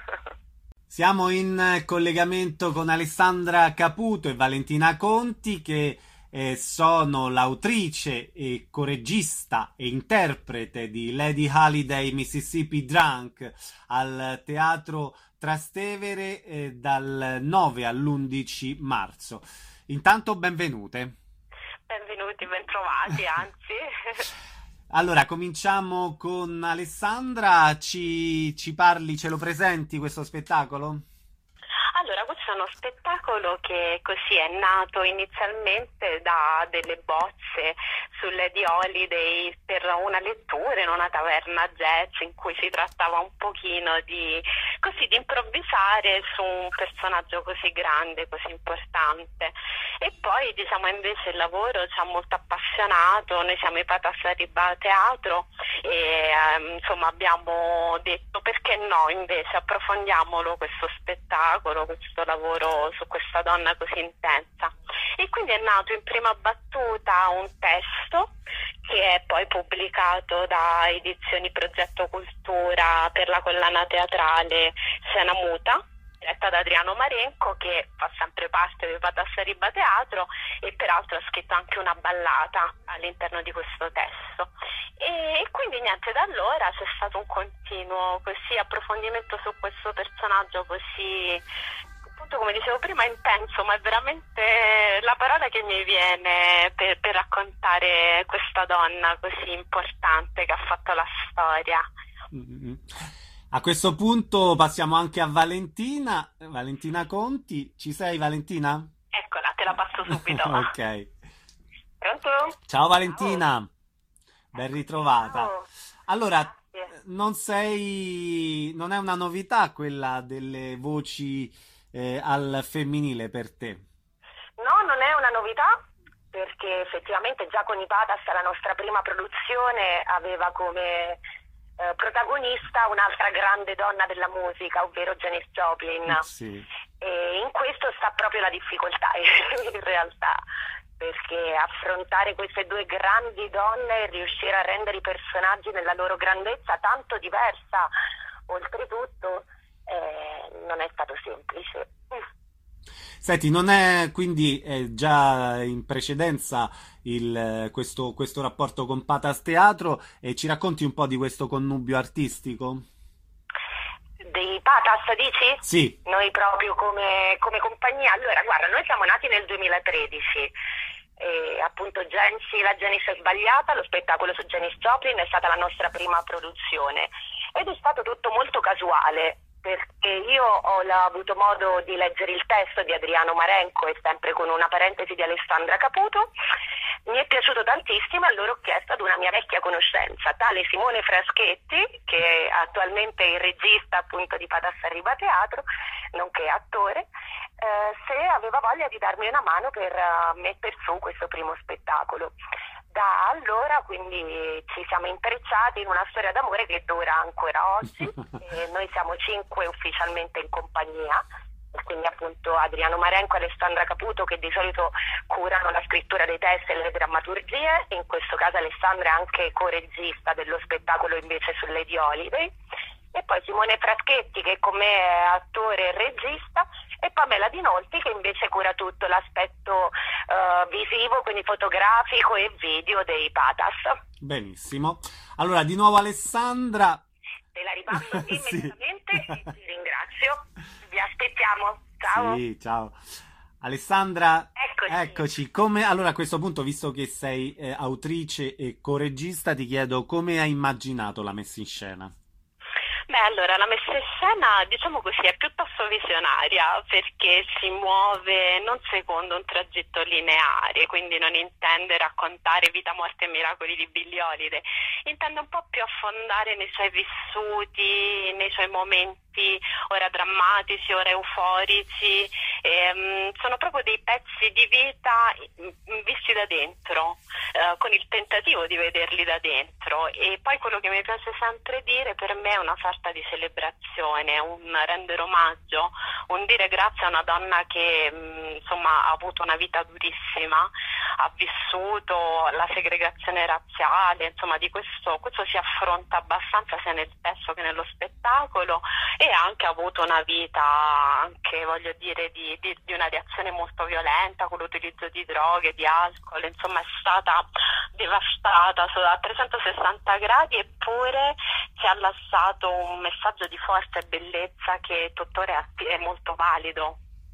Siamo in collegamento con Alessandra Caputo e Valentina Conti, che eh, sono l'autrice e coregista e interprete di Lady Holiday Mississippi Drunk al Teatro Trastevere eh, dal nove all'undici marzo. Intanto benvenute. Benvenuti, bentrovati, anzi. Allora, cominciamo con Alessandra, ci, ci parli, ce lo presenti questo spettacolo? Allora, questo è uno spettacolo che così è nato inizialmente da delle bozze sulle The Holiday per una lettura in una taverna jazz in cui si trattava un pochino di, così, di improvvisare su un personaggio così grande, così importante. E poi, diciamo, invece il lavoro ci ha molto appassionato, noi siamo i Patassariba Teatro e ehm, insomma abbiamo detto perché no, invece approfondiamolo questo spettacolo, questo lavoro su questa donna così intensa. E quindi è nato in prima battuta un testo che è poi pubblicato da Edizioni Progetto Cultura per la collana teatrale Scena Muta, diretta da Adriano Marenco, che fa sempre parte del Patassariba Teatro e peraltro ha scritto anche una ballata all'interno di questo testo. E, e quindi niente, da allora c'è stato un continuo così approfondimento su questo personaggio così, appunto, come dicevo prima, intenso, ma è veramente la parola che mi viene per, per raccontare questa donna così importante che ha fatto la storia. Mm-hmm. A questo punto passiamo anche a Valentina, Valentina Conti. Ci sei, Valentina? Eccola, te la passo subito. Ok. Pronto? Ciao Valentina, ciao. Ben ritrovata. Ciao. Allora, non sei, non è una novità quella delle voci eh, al femminile per te? No, non è una novità, perché effettivamente già con i Patas, la nostra prima produzione, aveva come eh, protagonista un'altra grande donna della musica, ovvero Janis Joplin. Sì. E in questo sta proprio la difficoltà in realtà, perché affrontare queste due grandi donne e riuscire a rendere i personaggi nella loro grandezza tanto diversa, oltretutto, eh, non è stato semplice. Senti, non è quindi eh, già in precedenza il, questo, questo rapporto con Patas Teatro, e ci racconti un po' di questo connubio artistico? Dei Patas, dici? Sì. Noi proprio come, come compagnia. Allora, guarda, noi siamo nati nel duemilatredici. E appunto Gensi, la Janis è sbagliata, lo spettacolo su Janis Joplin è stata la nostra prima produzione ed è stato tutto molto casuale, perché io ho la- avuto modo di leggere il testo di Adriano Marenco e sempre con una parentesi di Alessandra Caputo. Mi è piaciuto tantissimo e allora ho chiesto ad una mia vecchia conoscenza, tale Simone Fraschetti, che attualmente è il regista appunto di Patassariba Teatro, nonché attore, eh, se aveva voglia di darmi una mano per eh, mettere su questo primo spettacolo. Da allora quindi ci siamo intrecciati in una storia d'amore che dura ancora oggi e noi siamo cinque ufficialmente in compagnia, e quindi appunto Adriano Marenco e Alessandra Caputo, che di solito curano la scrittura dei testi e le drammaturgie. In questo caso Alessandra è anche co-regista dello spettacolo invece su Lady Holiday, e poi Simone Fraschetti, che con me è attore e regista, e Pamela Dinolfi, che invece cura tutto l'aspetto eh, visivo, quindi fotografico e video dei Patas. Benissimo. Allora, di nuovo Alessandra. Te la ripasso Sì. immediatamente e ti ringrazio. Vi aspettiamo. Ciao. Sì, ciao. Alessandra, Eccoci. eccoci. Come, allora, a questo punto, visto che sei eh, autrice e coregista, ti chiedo come hai immaginato la messa in scena? Beh, allora, la messa in scena, diciamo così, è piuttosto visionaria perché si muove non secondo un tragitto lineare, quindi non intende raccontare vita, morte e miracoli di Billie Holiday, intende un po' più affondare nei suoi vissuti, nei suoi momenti ora drammatici, ora euforici, ehm, sono proprio dei pezzi di vita mm, visti da dentro, eh, con il tentativo di vederli da dentro. E poi quello che mi piace sempre dire, per me è una sorta di celebrazione, un rendere omaggio, un dire grazie a una donna che mh, insomma ha avuto una vita durissima, ha vissuto la segregazione razziale, insomma di questo, questo si affronta abbastanza sia nel testo che nello spettacolo, e ha anche avuto una vita anche, voglio dire, di, di, di una reazione molto violenta con l'utilizzo di droghe, di alcol, insomma è stata devastata so- a trecentosessanta gradi, eppure ci ha lasciato un messaggio di forza e bellezza che tuttora è, atti- è molto valido.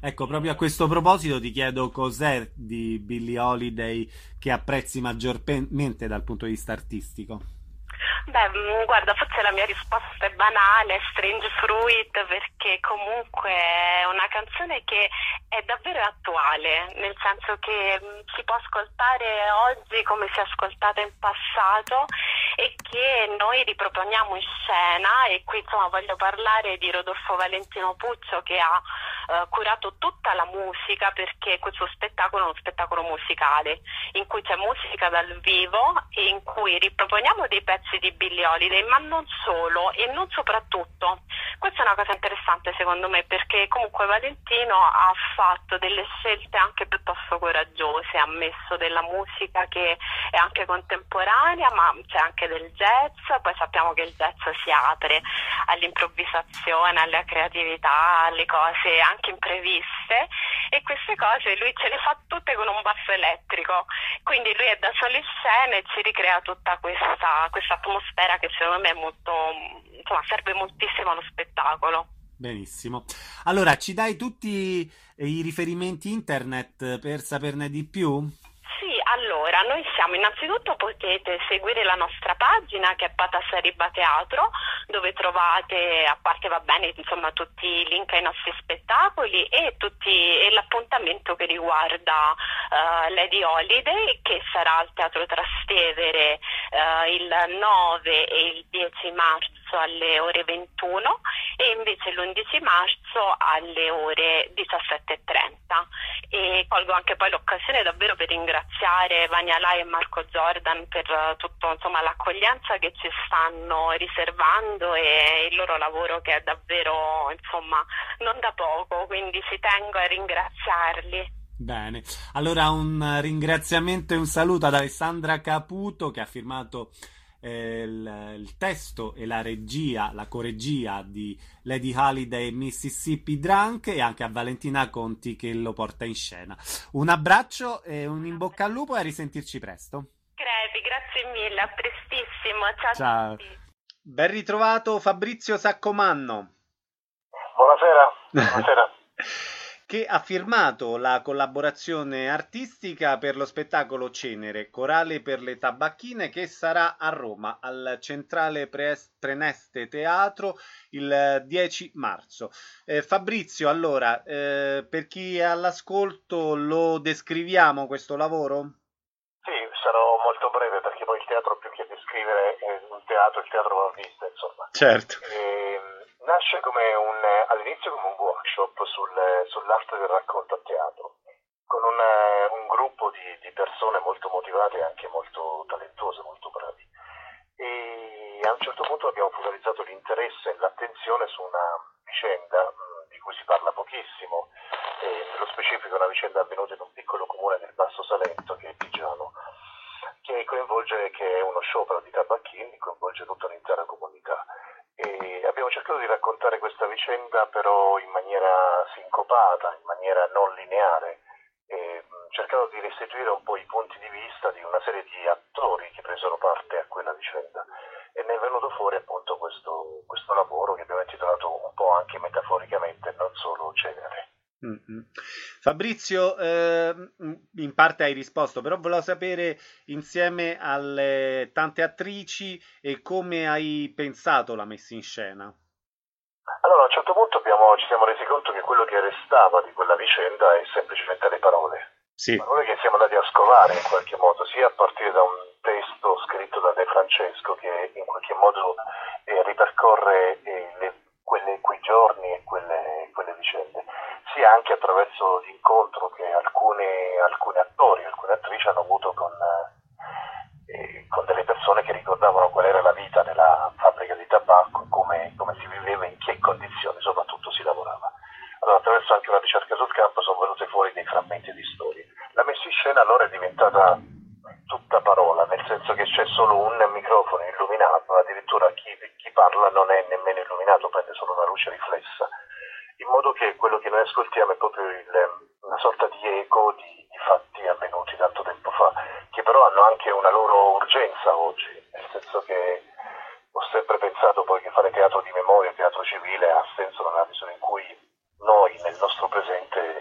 Ecco, proprio a questo proposito ti chiedo cos'è di Billie Holiday che apprezzi maggiormente dal punto di vista artistico. Beh, mh, guarda, forse la mia risposta è banale, è Strange Fruit, perché comunque è una canzone che è davvero attuale, nel senso che mh, si può ascoltare oggi come si è ascoltata in passato e che noi riproponiamo in scena. E qui insomma voglio parlare di Rodolfo Valentino Puccio, che ha eh, curato tutta la musica, perché questo spettacolo è uno spettacolo musicale in cui c'è musica dal vivo e in cui riproponiamo dei pezzi di Billie Holiday, ma non solo e non soprattutto. Questa è una cosa interessante secondo me, perché comunque Valentino ha fatto delle scelte anche piuttosto coraggiose, ha messo della musica che è anche contemporanea, ma c'è anche del jazz. Poi sappiamo che il jazz si apre all'improvvisazione, alla creatività, alle cose anche impreviste, e queste cose lui ce le fa tutte con un basso elettrico, quindi lui è da solo in scena e ci ricrea tutta questa, questa atmosfera che secondo me è molto, insomma, serve moltissimo allo spettacolo. Benissimo. Allora, ci dai tutti i riferimenti internet per saperne di più? Sì, allora, noi siamo innanzitutto, potete seguire la nostra pagina che è Patasariba Teatro, dove trovate, a parte va bene, insomma, tutti i link ai nostri spettacoli e, tutti, e l'appuntamento che riguarda uh, Lady Holiday, che sarà al Teatro Trastevere uh, il nove e il dieci marzo alle ore ventuno e invece l'undici marzo alle ore diciassette e trenta. E colgo anche poi l'occasione davvero per ringraziare Vania Lai e Marco Jordan per uh, tutto, insomma, l'accoglienza che ci stanno riservando e il loro lavoro, che è davvero, insomma, non da poco, quindi ci tengo a ringraziarli. Bene, allora un ringraziamento e un saluto ad Alessandra Caputo, che ha firmato eh, il, il testo e la regia, la coregia di Lady Holiday e Mississippi Drunk, e anche a Valentina Conti che lo porta in scena. Un abbraccio e un in bocca al lupo e a risentirci presto. Crepi, grazie mille, a prestissimo, ciao, Ciao. a tutti. Ben ritrovato Fabrizio Saccomanno. Buonasera. Buonasera. Che ha firmato la collaborazione artistica per lo spettacolo Cenere, Corale per le tabacchine, che sarà a Roma al Centrale Pre- Preneste Teatro il dieci marzo. Eh, Fabrizio, allora, eh, per chi è all'ascolto, lo descriviamo questo lavoro? Sì, sarò molto breve, perché poi il teatro, più che descrivere è un teatro, il teatro va visto, insomma. Certo. E, nasce come un, all'inizio come un workshop sul, sull'arte del racconto a teatro, con un, un gruppo di, di persone molto motivate e anche molto talentuose, molto bravi. E a un certo punto abbiamo focalizzato l'interesse e l'attenzione su una vicenda mh, di cui si parla pochissimo, e nello specifico una vicenda avvenuta in un piccolo comune del Basso Salento, che è Pigiano, che coinvolge, che è uno sciopero di tabacchini, coinvolge tutta un'intera comunità. E abbiamo cercato di raccontare questa vicenda però in maniera sincopata, in maniera non lineare, e cercato di restituire un po' i punti di vista di una serie di attori che presero parte a quella vicenda, e ne è venuto fuori appunto questo, questo lavoro che abbiamo intitolato un po' anche metaforicamente Non solo Cenere. Mm-hmm. Fabrizio, eh, in parte hai risposto, però volevo sapere, insieme alle tante attrici, e come hai pensato la messa in scena. Allora, a un certo punto abbiamo, ci siamo resi conto che quello che restava di quella vicenda è semplicemente le parole. Sì. Parole che siamo andati a scovare in qualche modo, sia a partire da un testo scritto da De Francesco, che in qualche modo eh, ripercorre eh, le, quelle, quei giorni e quelle, quelle vicende, sia anche attraverso l'incontro che alcuni, alcuni attori, alcune attrici hanno avuto con, eh, con delle persone che ricordavano qual era la vita nella fabbrica di tabacco, come, come si viveva, in che condizioni soprattutto si lavorava. Allora, attraverso anche una ricerca sul campo sono venute fuori dei frammenti di storie. La messa in scena allora è diventata tutta parola, nel senso che c'è solo un microfono illuminato, addirittura chi, chi parla non è nemmeno illuminato, prende solo una luce riflessa, in modo che quello che noi ascoltiamo è proprio il, una sorta di eco di, di fatti avvenuti tanto tempo fa, che però hanno anche una loro urgenza oggi, nel senso che ho sempre pensato poi che fare teatro di memoria, teatro civile, ha senso nella misura in cui noi nel nostro presente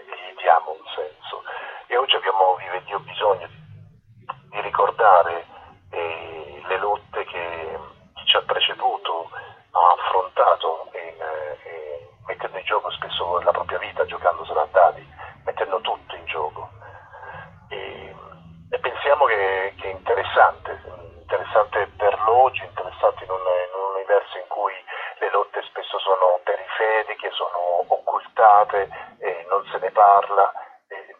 ricordarlo oggi, interessato in un, in un universo in cui le lotte spesso sono periferiche, sono occultate, eh, non se ne parla. Eh,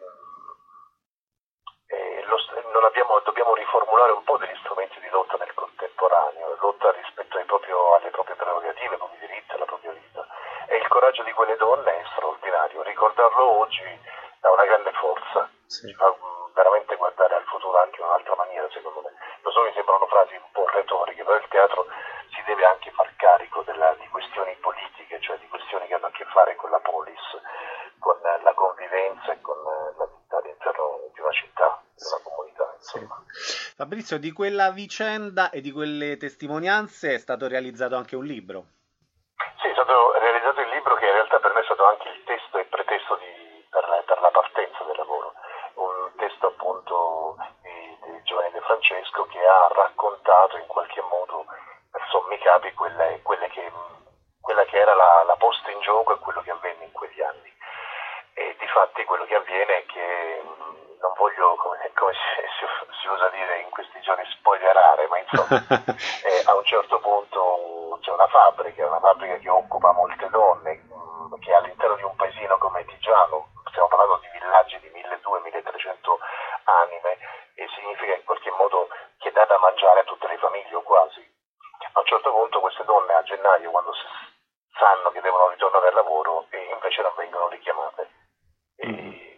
eh, lo, non abbiamo, dobbiamo riformulare un po' degli strumenti di lotta nel contemporaneo, lotta rispetto ai proprio, alle proprie prerogative, ai propri diritti, alla propria vita. E il coraggio di quelle donne è straordinario. Ricordarlo oggi dà una grande forza, Sì. ci fa mm, veramente guardare al futuro anche in un'altra maniera, secondo me. Lo so che sembrano frasi un po' retoriche, però il teatro si deve anche far carico della, di questioni politiche, cioè di questioni che hanno a che fare con la polis, con eh, la convivenza e con eh, la vita all'interno di una città, di una comunità, Sì. insomma. Fabrizio, di quella vicenda e di quelle testimonianze è stato realizzato anche un libro. Sì, è stato realizzato il libro che in realtà per me è stato anche il testo e pretesto di, per, la, per la partenza del lavoro. Un testo appunto di, di Giovanni De Francesco che ha raccontato in qualche modo per sommi capi quelle, quelle che, quella che era la, la posta in gioco e quello che avvenne in quegli anni. E difatti quello che avviene è che mh, non voglio, come, come si, si, si usa dire in questi giorni, spoilerare, ma insomma eh, a un certo punto c'è una fabbrica, una fabbrica che occupa molte donne, mh, che all'interno di un paesino come Tigiano, stiamo parlando di villaggi di milleduecento milletrecento anime, e significa in qualche modo che dà da mangiare a tutte le famiglie o quasi. A un certo punto queste donne a gennaio, quando s- sanno che devono ritornare al lavoro, e invece non vengono richiamate. E,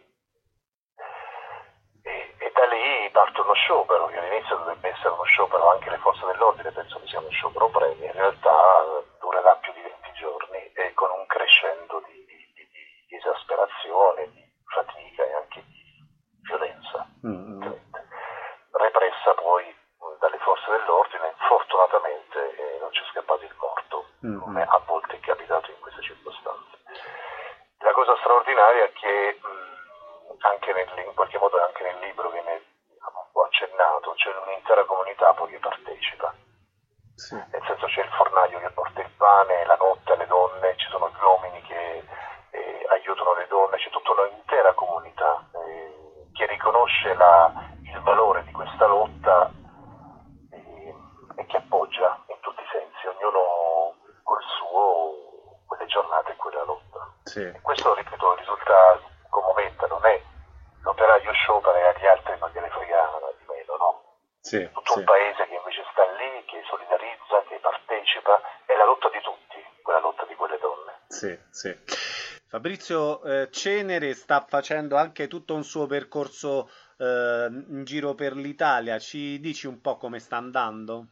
e, e da lì parte uno sciopero, che all'inizio dovrebbe essere uno sciopero, anche le forze dell'ordine penso che sia uno sciopero breve, in realtà eh, durerà più di venti giorni e con un crescendo di, di, di, di esasperazione, di fatica e anche di violenza, Mm. repressa poi mh, dalle forze dell'ordine. Fortunatamente eh, non c'è scappato il morto, Mm. come a volte è capitato in queste circostanze. La cosa straordinaria è che mh, anche nel, in qualche modo anche nel libro viene, diciamo, ho accennato, c'è un'intera comunità poi che partecipa. Sì. Nel senso c'è il fornaio che porta il pane, la notte alle donne, ci sono gli uomini che eh, aiutano le donne, c'è tutta un'intera comunità eh, che riconosce la, il valore di questa lotta eh, e che appoggia in tutti i sensi, ognuno col suo, quelle giornate e quella lotta. Sì. E questo, ripeto, risulta commovente, non è l'operaio sciopera e agli altri non gliene frega di meno, no? Sì, Tutto sì. un paese che invece sta lì, che solidarizza, che partecipa, è la lotta di tutti, quella lotta di quelle donne. Sì, sì. Fabrizio, eh, Cenere sta facendo anche tutto un suo percorso eh, in giro per l'Italia. Ci dici un po' come sta andando?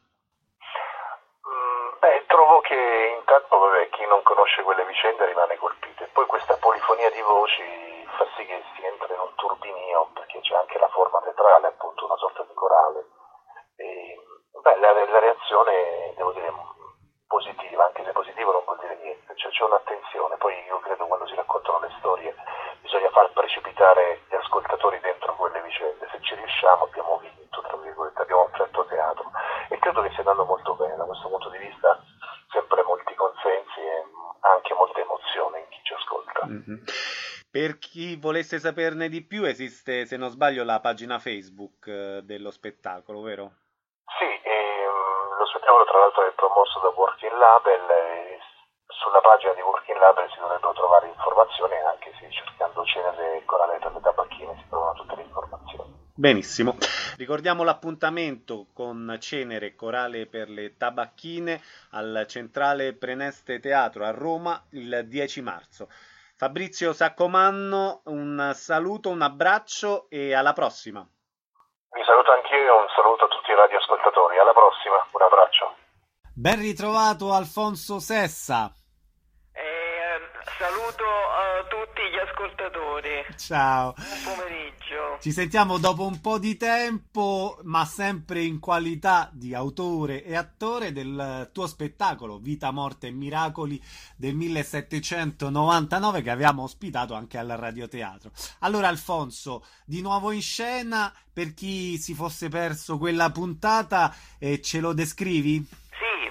Mm, beh, trovo che intanto, vabbè, chi non conosce quelle vicende rimane colpito. E poi questa polifonia di voci fa sì che si entra in un turbinio, perché c'è anche la forma teatrale, appunto, una sorta di corale. E, beh, la, la reazione, devo dire, positiva, anche se positivo non vuol dire niente, cioè c'è un'attenzione. Poi io credo quando si raccontano le storie bisogna far precipitare gli ascoltatori dentro quelle vicende. Se ci riusciamo abbiamo vinto, tra virgolette, abbiamo offerto teatro, e credo che stia andando molto bene da questo punto di vista, sempre molti consensi e anche molta emozione in chi ci ascolta. Mhm. Per chi volesse saperne di più, esiste, se non sbaglio, la pagina Facebook eh, dello spettacolo, vero? Sì, ehm, lo spettacolo tra l'altro è promosso da Working Label, e sulla pagina di Working Label si dovrebbero trovare informazioni, anche se cercando Cenere con la lettera delle tabacchine si trovano tutte le informazioni. Benissimo. Ricordiamo l'appuntamento con Cenere Corale per le Tabacchine al Centrale Preneste Teatro a Roma il dieci marzo. Fabrizio Saccomanno, un saluto, un abbraccio e alla prossima. Vi saluto anch'io e un saluto a tutti i radioascoltatori. Alla prossima, un abbraccio. Ben ritrovato Alfonso Sessa. Eh, saluto a tutti gli ascoltatori. Ciao. Buon pomeriggio. Ci sentiamo dopo un po' di tempo, ma sempre in qualità di autore e attore del tuo spettacolo Vita, Morte e Miracoli del millesettecentonovantanove, che abbiamo ospitato anche al Radioteatro. Allora Alfonso, di nuovo in scena, per chi si fosse perso quella puntata, eh, ce lo descrivi? Sì, ve- velocemente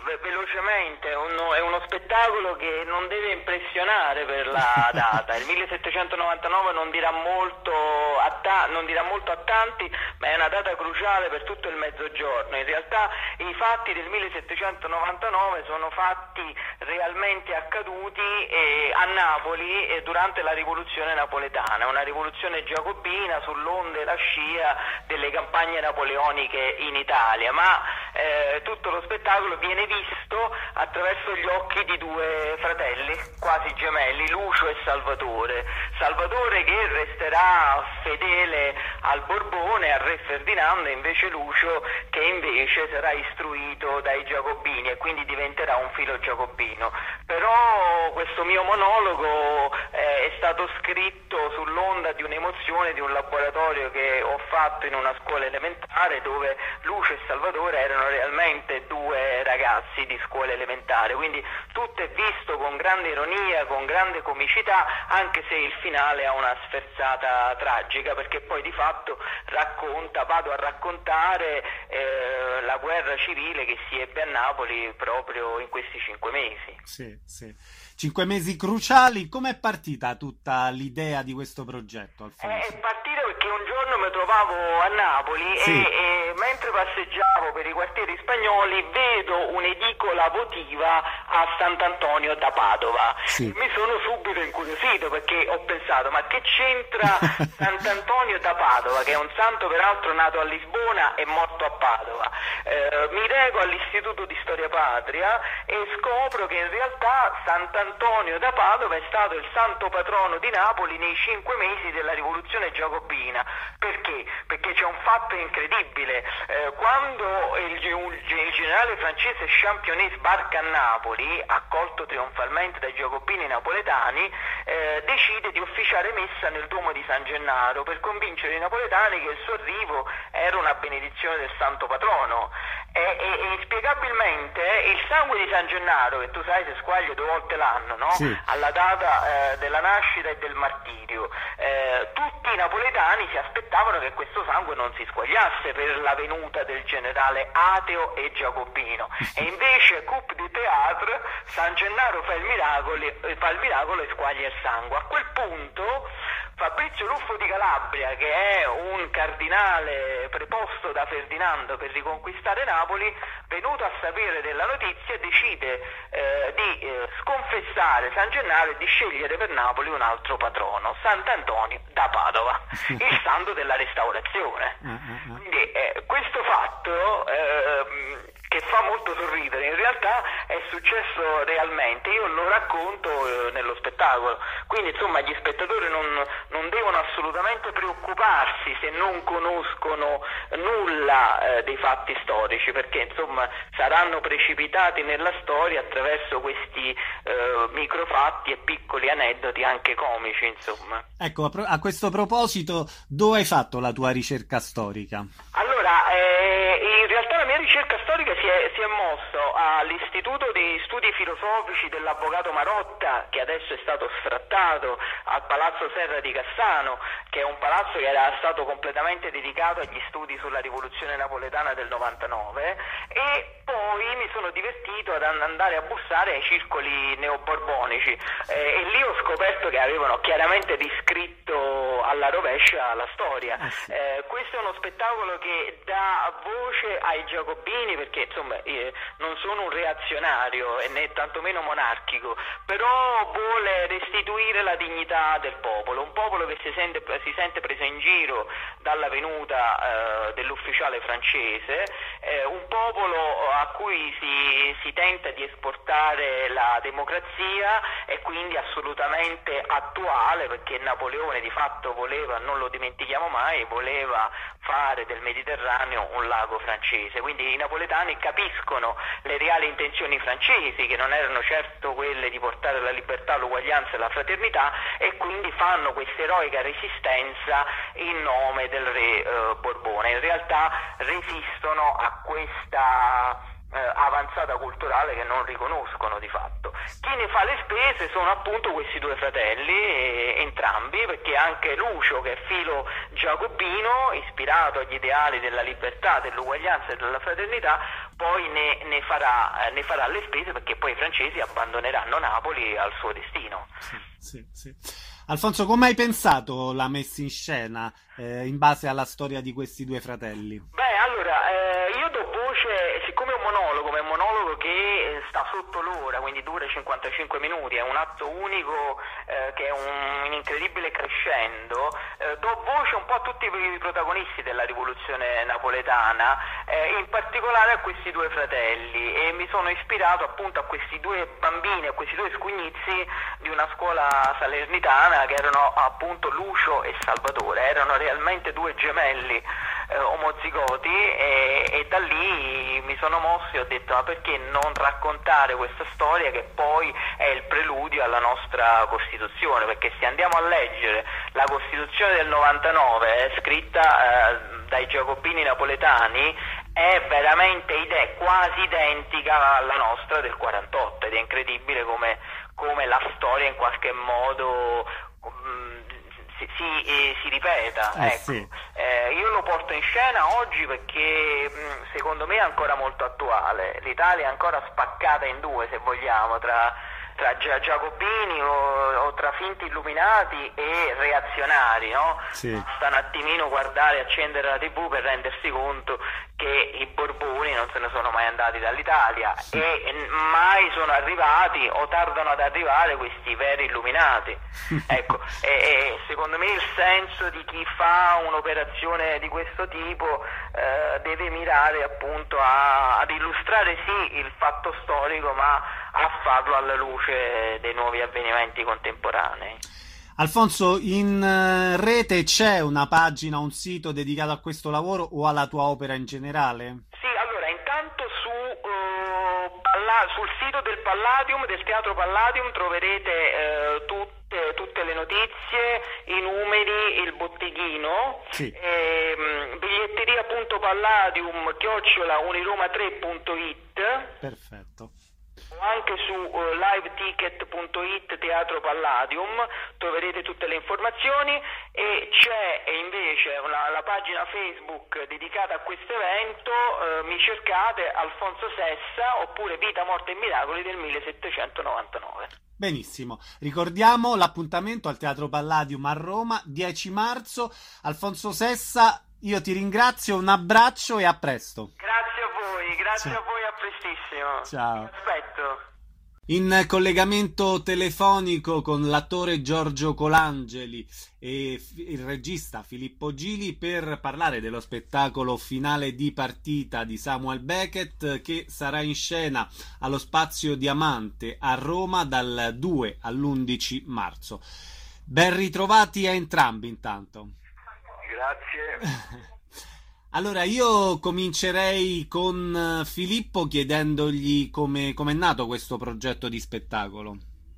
velocemente, è uno, è uno spettacolo che non deve impressionare per la data. Il millesettecentonovantanove non dirà molto a, ta- non dirà molto a tanti, ma è una data cruciale per tutto il mezzogiorno. In realtà i fatti del millesettecentonovantanove sono fatti realmente accaduti eh, a Napoli eh, durante la rivoluzione napoletana, una rivoluzione giacobina sull'onda e la scia delle campagne napoleoniche in Italia, ma eh, tutto lo spettacolo viene visto attraverso gli occhi di due fratelli quasi gemelli, Lucio e Salvatore. Salvatore che resterà fedele al Borbone, al re Ferdinando, e invece Lucio che invece sarà istruito dai giacobini e quindi diventerà un filo giacobino. Però questo mio monologo eh, è stato scritto sull'onda di un'emozione di un laboratorio che ho fatto in una scuola elementare, dove Lucio e Salvatore erano realmente due ragazzi di scuola elementare, quindi tutto è visto con grande ironia, con grande comicità, anche se il finale ha una sferzata tragica, perché poi di fatto racconta, vado a raccontare eh, la guerra civile che si ebbe a Napoli proprio in questi cinque mesi. Sì, sì. Cinque mesi cruciali. Com'è partita tutta l'idea di questo progetto, Alfonso? È partita perché un giorno mi trovavo a Napoli sì. e, e mentre passeggiavo per i quartieri spagnoli vedo un'edicola votiva a Sant'Antonio da Padova. Sì. Mi sono subito incuriosito perché ho pensato, ma che c'entra Sant'Antonio da Padova, che è un santo peraltro nato a Lisbona e morto a Padova? Eh, mi reco all'Istituto di Storia Patria e scopro che in realtà Sant'Antonio da Padova è stato il santo patrono di Napoli nei cinque mesi della rivoluzione giacobina. Perché? Perché c'è un fatto incredibile. Eh, quando il, il, il generale francese Championnet sbarca a Napoli, accolto trionfalmente dai giacobini napoletani, eh, decide di officiare messa nel Duomo di San Gennaro per convincere i napoletani che il suo arrivo era una benedizione del santo patrono. E, e, e inspiegabilmente il sangue di San Gennaro, che tu sai si squaglia due volte l'anno, no? Sì. Alla data eh, della nascita e del martirio, eh, tutti i napoletani si aspettavano che questo sangue non si squagliasse per la venuta del generale ateo e giacobino, e invece coup de théâtre, San Gennaro fa il miracolo, fa il miracolo e squaglia il sangue. A quel punto Fabrizio Luffo di Calabria, che è un cardinale preposto da Ferdinando per riconquistare Napoli, venuto a sapere della notizia, decide eh, di eh, sconfessare San Gennaro e di scegliere per Napoli un altro patrono, Sant'Antonio da Padova, il santo della restaurazione. Quindi eh, questo fatto eh, che fa molto sorridere, in realtà è successo realmente, io lo racconto eh, nello spettacolo, quindi insomma gli spettatori non, non devono assolutamente preoccuparsi se non conoscono nulla eh, dei fatti storici, perché insomma saranno precipitati nella storia attraverso questi eh, microfatti e piccoli aneddoti anche comici, insomma. Ecco, a, pro- a questo proposito, dove hai fatto la tua ricerca storica? Allora, eh, in realtà la mia ricerca storica si è, si è mosso all'Istituto di Studi Filosofici dell'Avvocato Marotta, che adesso è stato sfrattato, al Palazzo Serra di Cassano, che è un palazzo che era stato completamente dedicato agli studi sulla rivoluzione napoletana del novantanove, e poi mi sono divertito ad andare a bussare ai circoli neoborbonici eh, e lì ho scoperto che avevano chiaramente riscritto alla rovescia la storia. Ah, sì. eh, questo è uno spettacolo che dà voce ai giacobini, perché insomma eh, non sono un reazionario e né tantomeno monarchico, però vuole restituire la dignità del popolo, un popolo che si sente, si sente preso in giro dalla venuta eh, dell'ufficiale francese, eh, un popolo a cui si, si tenta di esportare la democrazia e quindi assolutamente attuale, perché Napoleone di fatto voleva, non lo dimentichiamo mai, voleva fare del Mediterraneo un lago francese, quindi i napoletani capiscono le reali intenzioni francesi, che non erano certo quelle di portare la libertà, l'uguaglianza e la fraternità, e quindi fanno questa eroica resistenza in nome del re eh, Borbone. In realtà resistono a questa eh, avanzata culturale che non riconoscono di fatto. Chi ne fa le spese sono appunto questi due fratelli, eh, entrambi, perché anche Lucio, che è filo giacobino, ispirato agli ideali della libertà, dell'uguaglianza e della fraternità, poi ne, ne, farà, eh, ne farà le spese, perché poi i francesi abbandoneranno Napoli al suo destino. Sì, sì, sì. Alfonso, come hai pensato la messa in scena eh, in base alla storia di questi due fratelli? Beh, allora, eh, io do voce, siccome è un monologo, ma è un monologo che sta sotto l'ora, quindi dura cinquantacinque minuti, è un atto unico eh, che è un, un incredibile crescendo, eh, do voce un po' a tutti i protagonisti della rivoluzione napoletana, eh, in particolare a questi due fratelli, e mi sono ispirato appunto a questi due bambini, a questi due scugnizi di una scuola salernitana, che erano appunto Lucio e Salvatore, erano realmente due gemelli eh, omozigoti, e, e da lì mi sono mosso e ho detto: ma perché non raccontare questa storia che poi è il preludio alla nostra Costituzione? Perché se andiamo a leggere la Costituzione del novantanove, scritta eh, dai giacobini napoletani, è veramente ide- quasi identica alla nostra del quarantotto, ed è incredibile come, come la storia in qualche modo um, si, si, eh, si ripeta. Eh, ecco. sì. eh, io lo porto in scena oggi perché mh, secondo me è ancora molto attuale. L'Italia è ancora spaccata in due, se vogliamo, tra tra giacobini o, o tra finti illuminati e reazionari, no? Sì. Basta un attimino guardare, accendere la tivù per rendersi conto che i Borboni non se ne sono mai andati dall'Italia, sì. e mai sono arrivati o tardano ad arrivare questi veri illuminati. Ecco, e, e secondo me il senso di chi fa un'operazione di questo tipo eh, deve mirare appunto a, ad illustrare sì il fatto storico, ma a farlo alla luce dei nuovi avvenimenti contemporanei. Alfonso, in uh, rete c'è una pagina, un sito dedicato a questo lavoro o alla tua opera in generale? Sì, allora intanto su, uh, Palla- sul sito del Palladium, del Teatro Palladium, troverete uh, tutte, tutte le notizie, i numeri, il botteghino, sì. e, um, biglietteria.palladium chiocciola uniroma tre punto it. Perfetto. Anche su uh, liveticket punto it Teatro Palladium troverete tutte le informazioni, e c'è invece una, la pagina Facebook dedicata a questo evento, uh, mi cercate Alfonso Sessa, oppure Vita, Morte e Miracoli del millesettecentonovantanove. Benissimo, ricordiamo l'appuntamento al Teatro Palladium a Roma, dieci marzo. Alfonso Sessa, io ti ringrazio, un abbraccio e a presto. Grazie a voi, grazie Ciao. a voi, a prestissimo. Ciao. Vi aspetto. In collegamento telefonico con l'attore Giorgio Colangeli e il regista Filippo Gili per parlare dello spettacolo Finale di partita di Samuel Beckett, che sarà in scena allo Spazio Diamante a Roma dal due all'undici marzo. Ben ritrovati a entrambi intanto. Grazie. Allora, io comincerei con Filippo chiedendogli come è nato questo progetto di spettacolo.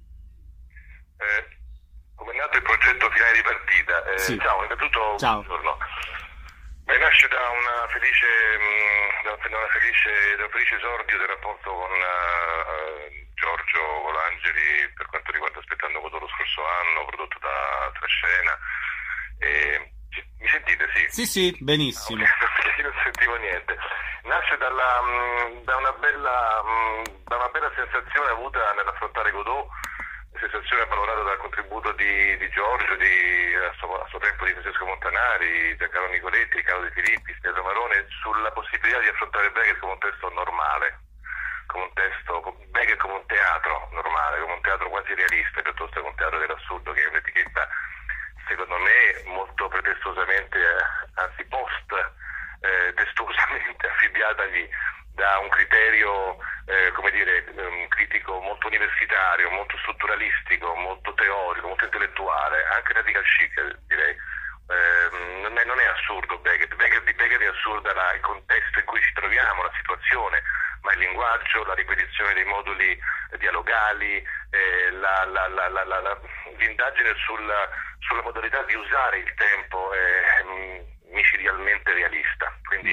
Eh, come è nato il progetto Finale di partita? Eh, sì. Ciao, innanzitutto ciao. Buongiorno. Beh, nasce da una felice, mh, da una felice, da un felice esordio del rapporto con uh, Giorgio Colangeli per quanto riguarda Aspettando Godot lo scorso anno, prodotto da Trascena. E mi sentite? Sì? Sì, sì, benissimo. Ah, okay, non sentivo niente. Nasce dalla, mh, da, una bella, mh, da una bella sensazione avuta nell'affrontare Godot, sensazione valorata dal contributo di, di Giorgio, di, a, suo, a suo tempo di Francesco Montanari, Giancarlo Nicoletti, Carlo De Filippi, Pietro Marone, sulla possibilità di affrontare Beckett come un testo normale, come un testo, Beckett come un teatro normale, come un teatro quasi realista, piuttosto che un teatro dell'assurdo, che è un'etichetta secondo me molto pretestosamente, anzi post eh, testuosamente affibbiatagli da un criterio eh, come dire um, critico molto universitario, molto strutturalistico, molto teorico, molto intellettuale, anche radical chic, direi. Eh, non, è, non è assurdo Beckett, Beckett di Beckett è assurda la, il contesto in cui ci troviamo, la situazione, ma il linguaggio, la ripetizione dei moduli dialogali, eh, la, la, la, la, la, la, l'indagine sulla, sulla modalità di usare il tempo è micidialmente realista. Quindi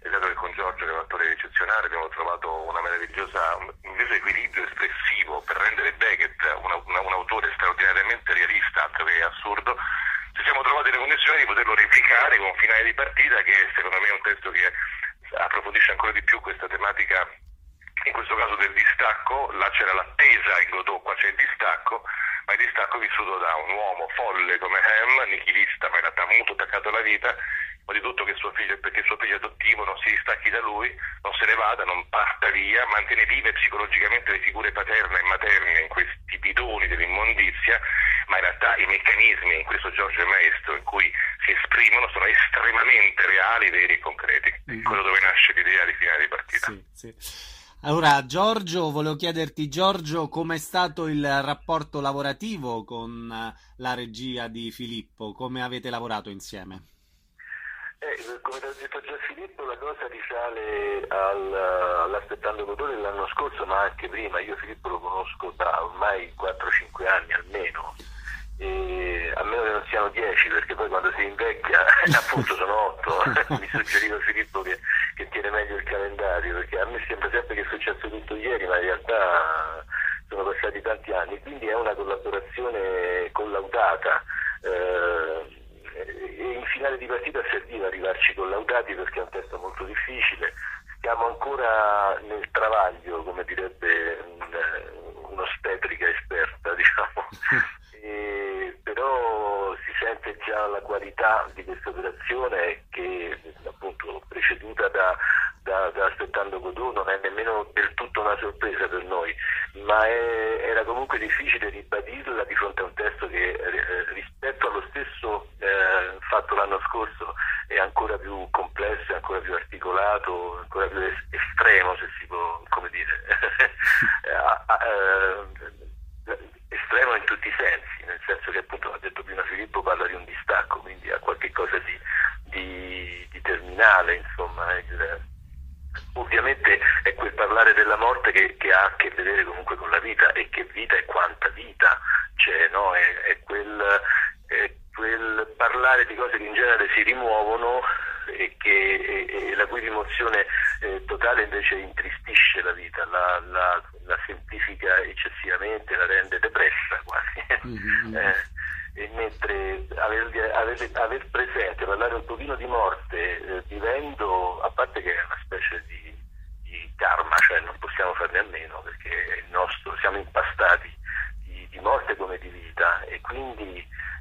è dato che con Giorgio, che è un attore eccezionale, abbiamo trovato una meravigliosa, un invece equilibrio espressivo per rendere Beckett una, una, un autore straordinariamente realista, altro che assurdo. Ci siamo trovati le condizioni di poterlo replicare con Finale di partita, che secondo me è un testo che approfondisce ancora di più questa tematica, in questo caso del distacco. Là c'era l'attesa in Godot, qua c'è il distacco, ma il distacco vissuto da un uomo folle come Ham, nichilista ma in realtà molto attaccato alla vita, ma di tutto che suo figlio, perché suo figlio adottivo non si distacchi da lui, non se ne vada, non parta via, mantiene vive psicologicamente le figure paterna e materna in questi bidoni dell'immondizia, ma in realtà i meccanismi, in questo Giorgio è maestro, in cui si esprimono sono estremamente reali, veri e concreti. Mm-hmm. Quello dove nasce l'idea di Finale di partita. Sì, sì. Allora, Giorgio, volevo chiederti, Giorgio, com'è stato il rapporto lavorativo con la regia di Filippo? Come avete lavorato insieme? Eh, come ti ho detto già Filippo, la cosa risale al, all'Aspettando Godot dell'anno scorso, ma anche prima. Io Filippo lo conosco da ormai quattro cinque anni almeno, e a meno che non siano dieci, perché poi quando si invecchia appunto sono otto. Mi suggeriva Filippo che, che tiene meglio il calendario, perché a me sembra sempre che è successo tutto ieri, ma in realtà sono passati tanti anni, quindi è una collaborazione collaudata. Eh, e in Finale di partita serviva arrivarci collaudati, perché è un testo molto difficile. Stiamo ancora nel travaglio, come direbbe un'ostetrica esperta, diciamo. E, però si sente già la qualità di questa operazione, che appunto preceduta da, da, da Aspettando Godot non è nemmeno del tutto una sorpresa per noi, ma è, era comunque difficile ribadirla di fronte a un testo che eh, rispetto allo stesso eh, fatto l'anno scorso è ancora più complesso, è ancora più articolato, ancora più es- estremo, se si può, come dire, estremo in tutti i sensi, nel senso che appunto, ha detto prima Filippo, parla di un distacco, quindi ha qualche cosa di, di, di terminale, insomma. Il, ovviamente è quel parlare della morte che, che ha a che vedere comunque con la vita, e che vita e quanta vita c'è, no? È, è, quel, è quel parlare di cose che in genere si rimuovono e, che, e, e la cui rimozione eh, totale invece intristisce la vita, la, la, la semplifica eccessivamente, la rende depressa quasi. Mm-hmm. eh, e mentre aver, aver, aver presente, parlare un pochino di morte, eh, vivendo, a parte che è una specie di, di karma, cioè non possiamo farne a meno, perché è il nostro, siamo impastati di, di morte come di vita, e quindi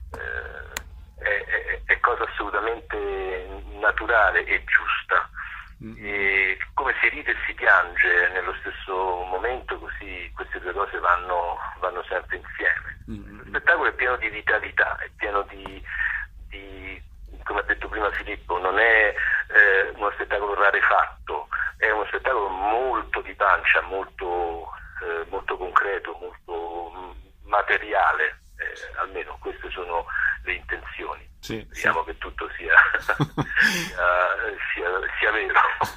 eh, è, è, è cosa assolutamente naturale e giusta. Mm-hmm. E come si ride e si piange nello stesso momento, così queste due cose vanno, vanno sempre insieme. Mm-hmm. Lo spettacolo è pieno di vitalità, è pieno di, di come ha detto prima Filippo, non è eh, uno spettacolo rarefatto, è uno spettacolo molto di pancia, molto, eh, molto concreto, molto materiale, eh, almeno queste sono le intenzioni. Sì, speriamo sì. che tutto sia, sia, sia, sia vero.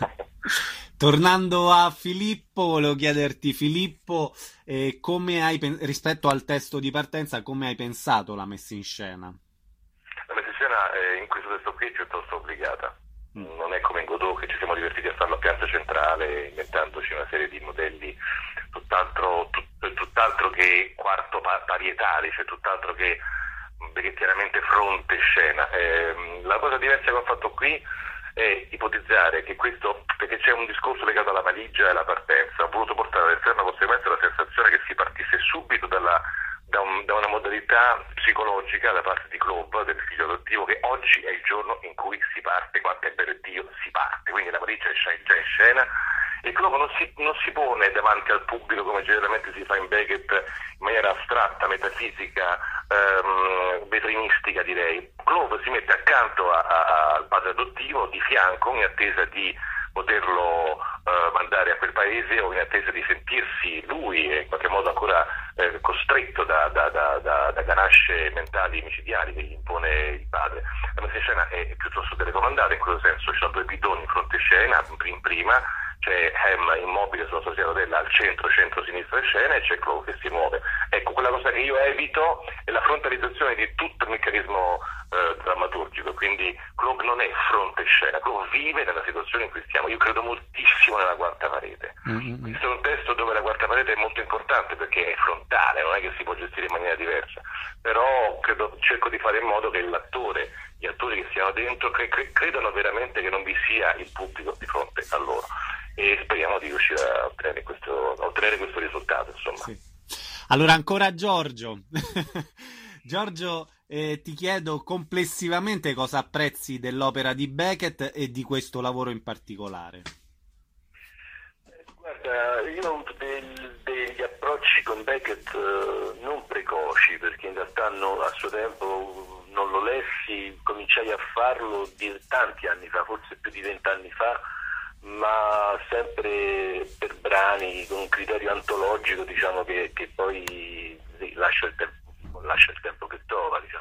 Tornando a Filippo, volevo chiederti, Filippo, eh, come hai rispetto al testo di partenza, come hai pensato la messa in scena? La messa in scena eh, in questo testo qui è piuttosto obbligata. Mm. Non è come in Godot, che ci siamo divertiti a farlo a piazza centrale, inventandoci una serie di modelli tutt'altro, tut, tutt'altro che quarto parietali, cioè tutt'altro che chiaramente fronte scena. Eh, la cosa diversa che ho fatto qui è ipotizzare che questo, perché c'è un discorso legato alla valigia e alla partenza, ho voluto portare all'esterno conseguenza la sensazione che si partisse subito dalla, da, un, da una modalità psicologica da parte di Claude, del figlio adottivo, che oggi è il giorno in cui si parte, quanto è bello Dio, si parte, quindi la valigia è già in scena. E Claude non si, non si pone davanti al pubblico come generalmente si fa in Beckett, in maniera astratta, metafisica, ehm, vetrinistica direi. Claude si mette accanto a, a, al padre adottivo, di fianco, in attesa di poterlo eh, mandare a quel paese, o in attesa di sentirsi lui in qualche modo ancora eh, costretto da, da, da, da, da ganasce mentali micidiali che gli impone il padre. La messa in scena è piuttosto telecomandata, in questo senso ci sono due bidoni in fronte scena, in prima c'è Ham immobile sulla sua sedia a rotella al centro, centro-sinistra scena, e c'è Claude che si muove. È ecco, quella cosa che io evito è la frontalizzazione di tutto il meccanismo eh, drammaturgico, quindi Globe non è fronte scena, Globe vive nella situazione in cui stiamo. Io credo moltissimo nella quarta parete. Mm-hmm. Questo è un testo dove la quarta parete è molto importante perché è frontale, non è che si può gestire in maniera diversa, però credo, cerco di fare in modo che l'attore, gli attori che siano dentro cre- cre- credano veramente che non vi sia il pubblico di fronte a loro, e speriamo di riuscire a ottenere questo, a ottenere questo risultato, insomma. Sì. Allora ancora Giorgio, Giorgio eh, ti chiedo complessivamente cosa apprezzi dell'opera di Beckett e di questo lavoro in particolare. Guarda, io ho avuto del, degli approcci con Beckett eh, non precoci, perché in realtà no, a suo tempo non lo lessi, cominciai a farlo di tanti anni fa, forse più di vent'anni fa, ma sempre per brani, con un criterio antologico, diciamo, che, che poi sì, lascia, il tempo, lascia il tempo che trova, diciamo.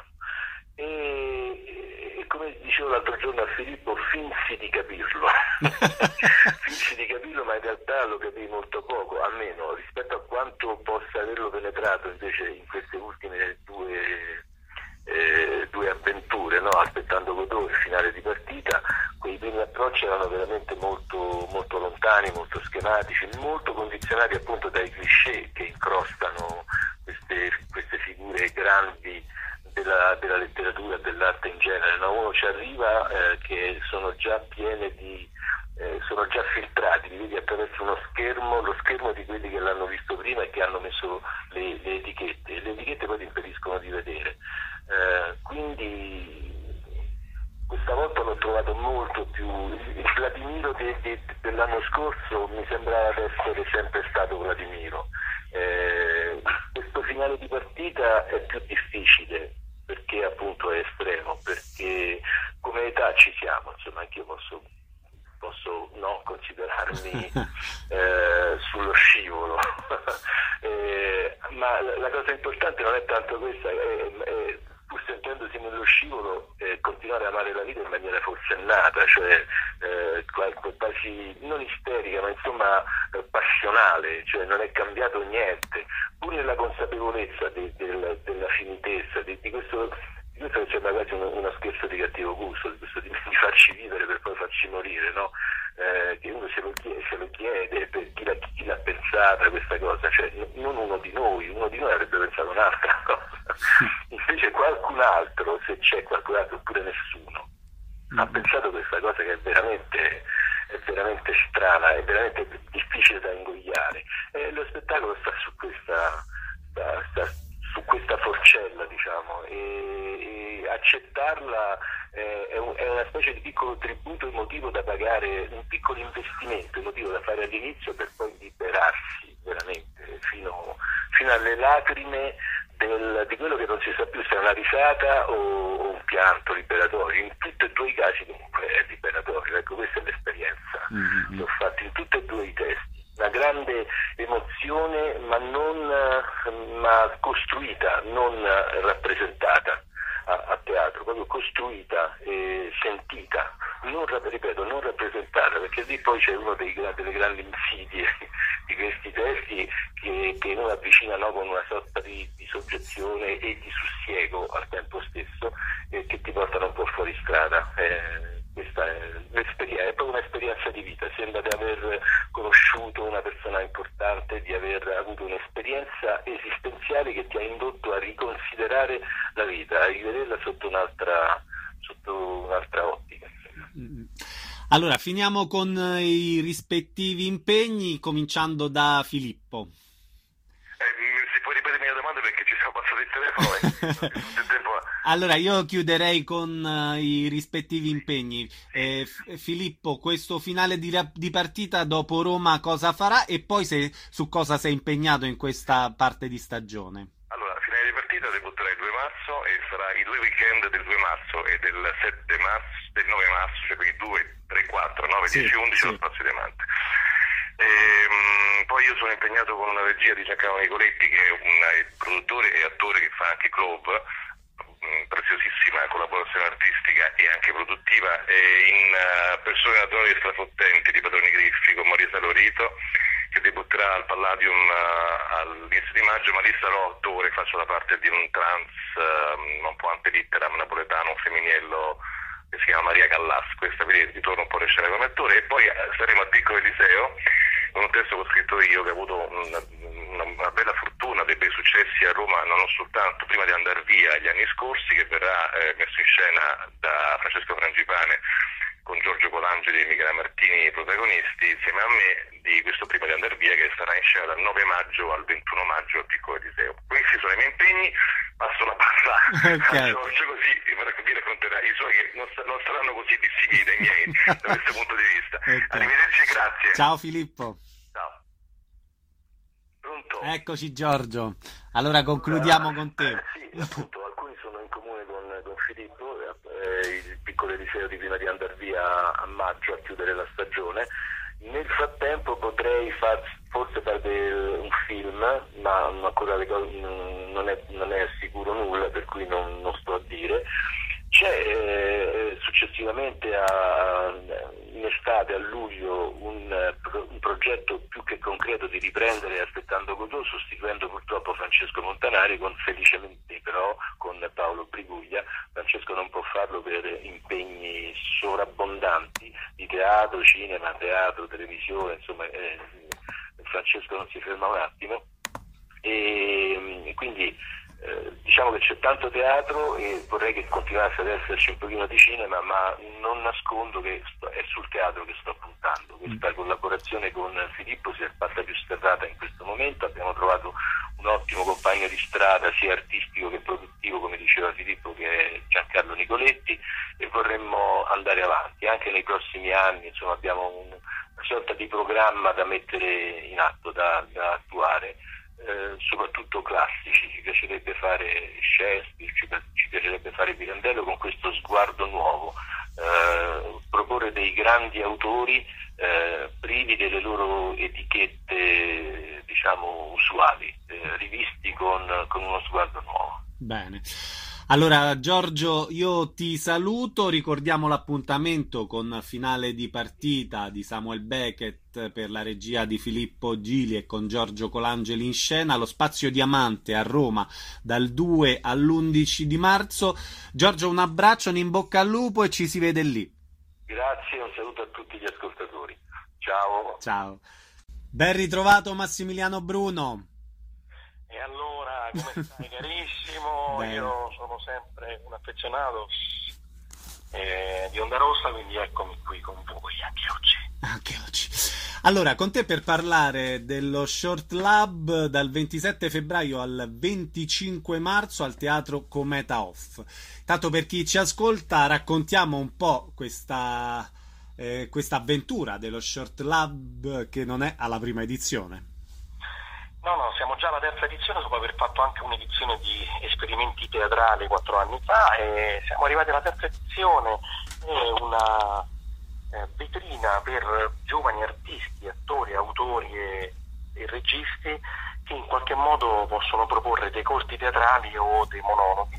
E, e come dicevo l'altro giorno a Filippo, finsi di capirlo, finsi di capirlo, ma in realtà lo capii molto poco, almeno rispetto a quanto possa averlo penetrato invece in queste ultime due... Eh, due avventure, no? Aspettando Godot, il finale di partita. Quei primi approcci erano veramente molto, molto lontani, molto schematici, molto condizionati appunto dai cliché che incrostano queste, queste figure grandi della, della letteratura, dell'arte in genere, no? Uno ci arriva eh, che sono già piene di eh, sono già filtrati, li vedi attraverso uno schermo, lo schermo di quelli che l'hanno visto prima e che hanno messo le, le etichette, e le etichette poi ti impediscono di vedere. Eh, quindi questa volta l'ho trovato molto più, il Vladimiro de, de, dell'anno scorso mi sembrava essere sempre stato Vladimiro. Eh, questo finale di partita è più difficile perché appunto è estremo, perché come età ci siamo, insomma, anche io posso posso no considerarmi eh, sullo scivolo. eh, ma la, la cosa importante non è tanto questa, è, è, pur sentendosi nello scivolo, eh, continuare a amare la vita in maniera forsennata, cioè eh, quasi non isterica, ma insomma eh, passionale, cioè non è cambiato niente, pur nella consapevolezza de, de, della finitezza, di, di questo di questo che sembra quasi uno, uno scherzo di cattivo gusto, di questo di, di farci vivere per poi farci morire, no? Eh, che uno se lo chiede, se lo chiede per chi, la, chi l'ha pensata questa cosa, cioè non uno di noi, uno di noi avrebbe pensato un'altra cosa, invece qualcun altro, se c'è qualcun altro oppure nessuno, mm-hmm. ha pensato questa cosa che è veramente, è veramente strana, è veramente difficile da ingoiare. Eh, lo spettacolo sta su questa sta, sta su questa forcella, diciamo, e, e accettarla eh, è, un, è una specie di piccolo tributo emotivo da pagare, un piccolo investimento emotivo da fare all'inizio per poi liberarsi veramente fino, fino alle lacrime del, di quello che non si sa più se è una risata o, o un pianto liberatorio. In tutti e due i casi comunque è liberatorio, ecco, questa è l'esperienza, mm-hmm. l'ho fatto in tutti e due i testi. Una grande emozione, ma non ma costruita, non rappresentata a, a teatro, proprio costruita e sentita, non, ripeto, non rappresentata, perché lì poi c'è una delle grandi insidie di questi testi che, che noi avvicinano con una sorta di, di soggezione e di sussiego al tempo stesso, eh, che ti portano un po' fuori strada. Eh, questa è l'esperienza, è proprio un'esperienza di vita, sembra di aver conosciuto una persona importante, di aver avuto un'esperienza esistenziale che ti ha indotto a riconsiderare la vita, a rivederla sotto un'altra, sotto un'altra ottica. Allora, finiamo con i rispettivi impegni, cominciando da Filippo. Eh, si può ripetere la domanda perché ci siamo passati il telefono e tutto il tempo. Allora, io chiuderei con uh, i rispettivi impegni. Eh, F- Filippo, questo finale di, ra- di partita dopo Roma cosa farà e poi se, su cosa sei impegnato in questa parte di stagione? Allora, finale di partita debutterà il due marzo e sarà i due weekend del due marzo e del sette marzo, del nove marzo, cioè quindi due, tre, quattro, nove, dieci, undici sì. Lo Spazio Diamante. E, poi io sono impegnato con una regia di Giancarlo Nicoletti, che è un è produttore e attore che fa anche Globe, preziosissima collaborazione artistica e anche produttiva, e in uh, Persone naturali e strafottenti di Padroni Griffi con Marisa Lorito, che debutterà al Palladium uh, all'inizio di maggio, ma lì sarò attore, faccio la parte di un trans, um, un po' antelitteram napoletano, un femminillo che si chiama Maria Callas. Questa quindi ritorno un po' in scena come attore, e poi saremo al Piccolo Eliseo con un testo che ho scritto io, che ha avuto una, una, una bella fortuna, dei bei successi a Roma, non soltanto prima di andare via gli anni scorsi, che verrà eh, messo in scena da Francesco Frangipane con Giorgio Colangeli e Michela Martini protagonisti, insieme a me, di questo prima di andare via, che sarà in scena dal nove maggio al ventuno maggio al Piccolo Eliseo. Questi sono i miei impegni, passo la palla okay. a Giorgio, così vi racconterà i suoi, che non, non saranno così dissimili dai miei da questo punto di vista. Okay. Arrivederci, grazie. Ciao Filippo. Ciao. Pronto? Eccoci Giorgio, allora concludiamo con te. Eh, sì, appunto, alcuni sono in comune con, con Filippo, eh, il Piccolo Eliseo di prima di andare via a maggio a chiudere la stagione. Nel frattempo potrei far, forse fare un film, ma ancora le cose, non, è, non è sicuro nulla, per cui non, non sto a dire. C'è eh, successivamente a, in estate, a luglio, un, un progetto più che concreto di riprendere Aspettando Godot, sostituendo purtroppo Francesco Montanari, con felicemente però con Paolo Briguglia. Francesco non può farlo per impegni sovrabbondanti di teatro, cinema, teatro, televisione, insomma eh, Francesco non si ferma un attimo, e, e quindi Eh, diciamo che c'è tanto teatro e vorrei che continuasse ad esserci un pochino di cinema, ma non nascondo che sto, è sul teatro che sto puntando. Questa collaborazione con Filippo si è fatta più sterrata in questo momento, abbiamo trovato un ottimo compagno di strada sia artistico che produttivo, come diceva Filippo, che è Giancarlo Nicoletti, e vorremmo andare avanti anche nei prossimi anni. Insomma, abbiamo un, una sorta di programma da mettere in atto, da, da attuare. Eh, soprattutto classici, ci piacerebbe fare Shakespeare, ci, ci piacerebbe fare Pirandello con questo sguardo nuovo, eh, proporre dei grandi autori eh, privi delle loro etichette, diciamo, usuali, eh, rivisti con, con uno sguardo nuovo. Bene. Allora Giorgio, io ti saluto, ricordiamo l'appuntamento con finale di partita di Samuel Beckett per la regia di Filippo Gili e con Giorgio Colangeli in scena, allo Spazio Diamante a Roma dal due all'undici di marzo. Giorgio, un abbraccio, un in bocca al lupo e ci si vede lì. Grazie, un saluto a tutti gli ascoltatori. Ciao. Ciao. Ben ritrovato Massimiliano Bruno. E allora, come stai carissimo? Io sono sempre un affezionato eh, di Onda Rossa, quindi eccomi qui con voi anche oggi. Anche oggi. Allora, con te per parlare dello Short Lab dal ventisette febbraio al venticinque marzo al Teatro Cometa Off. Tanto per chi ci ascolta, raccontiamo un po' questa, eh, questa avventura dello Short Lab, che non è alla prima edizione. No, no, siamo già alla terza edizione dopo aver fatto anche un'edizione di esperimenti teatrali quattro anni fa, e siamo arrivati alla terza edizione. È una eh, vetrina per giovani artisti, attori, autori e, e registi che in qualche modo possono proporre dei corti teatrali o dei monologhi.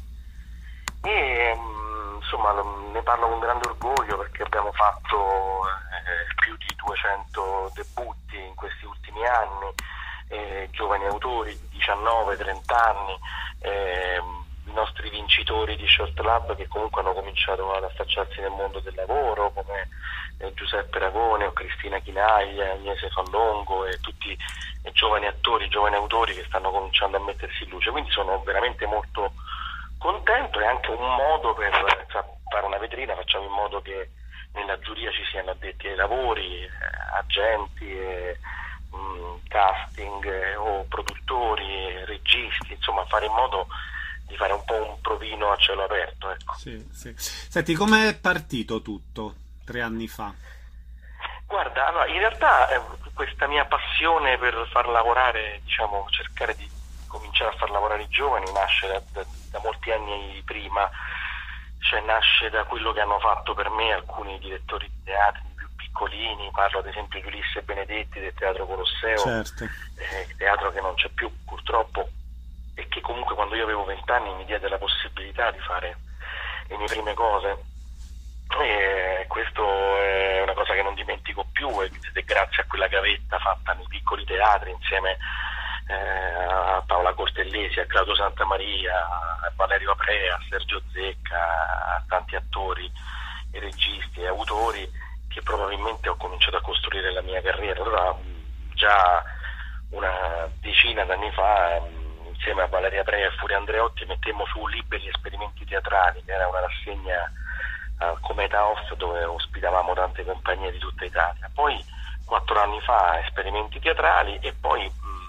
E mh, insomma ne parlo con grande orgoglio, perché abbiamo fatto eh, più di duecento debutti in questi ultimi anni. Eh, giovani autori di diciannove trenta anni, eh, i nostri vincitori di Short Lab che comunque hanno cominciato ad affacciarsi nel mondo del lavoro, come eh, Giuseppe Ragone o Cristina Chinaglia, Agnese Fallongo, e tutti i giovani attori, giovani autori che stanno cominciando a mettersi in luce. Quindi sono veramente molto contento, e anche un modo per cioè, fare una vetrina. Facciamo in modo che nella giuria ci siano addetti ai lavori, eh, agenti e casting eh, o produttori, eh, registi, insomma fare in modo di fare un po' un provino a cielo aperto, ecco. Sì, sì. Senti, com'è partito tutto tre anni fa? Guarda, allora, in realtà eh, questa mia passione per far lavorare, diciamo, cercare di cominciare a far lavorare i giovani nasce da, da, da molti anni prima, cioè nasce da quello che hanno fatto per me alcuni direttori di teatri piccolini. Parlo ad esempio di Ulisse Benedetti del Teatro Colosseo, certo. eh, teatro che non c'è più purtroppo, e che comunque quando io avevo vent'anni mi diede la possibilità di fare le mie prime cose, e questo è una cosa che non dimentico più, ed è grazie a quella gavetta fatta nei piccoli teatri insieme eh, a Paola Cortellesi, a Claudio Santamaria, a Valerio Aprea, a Sergio Zecca, a tanti attori e registi e autori che probabilmente ho cominciato a costruire la mia carriera. Allora, già una decina d'anni fa, insieme a Valeria Aprea e Furia Andreotti, mettemmo su Liberi Esperimenti Teatrali, che era una rassegna al Cometa Off dove ospitavamo tante compagnie di tutta Italia. Poi quattro anni fa Esperimenti Teatrali, e poi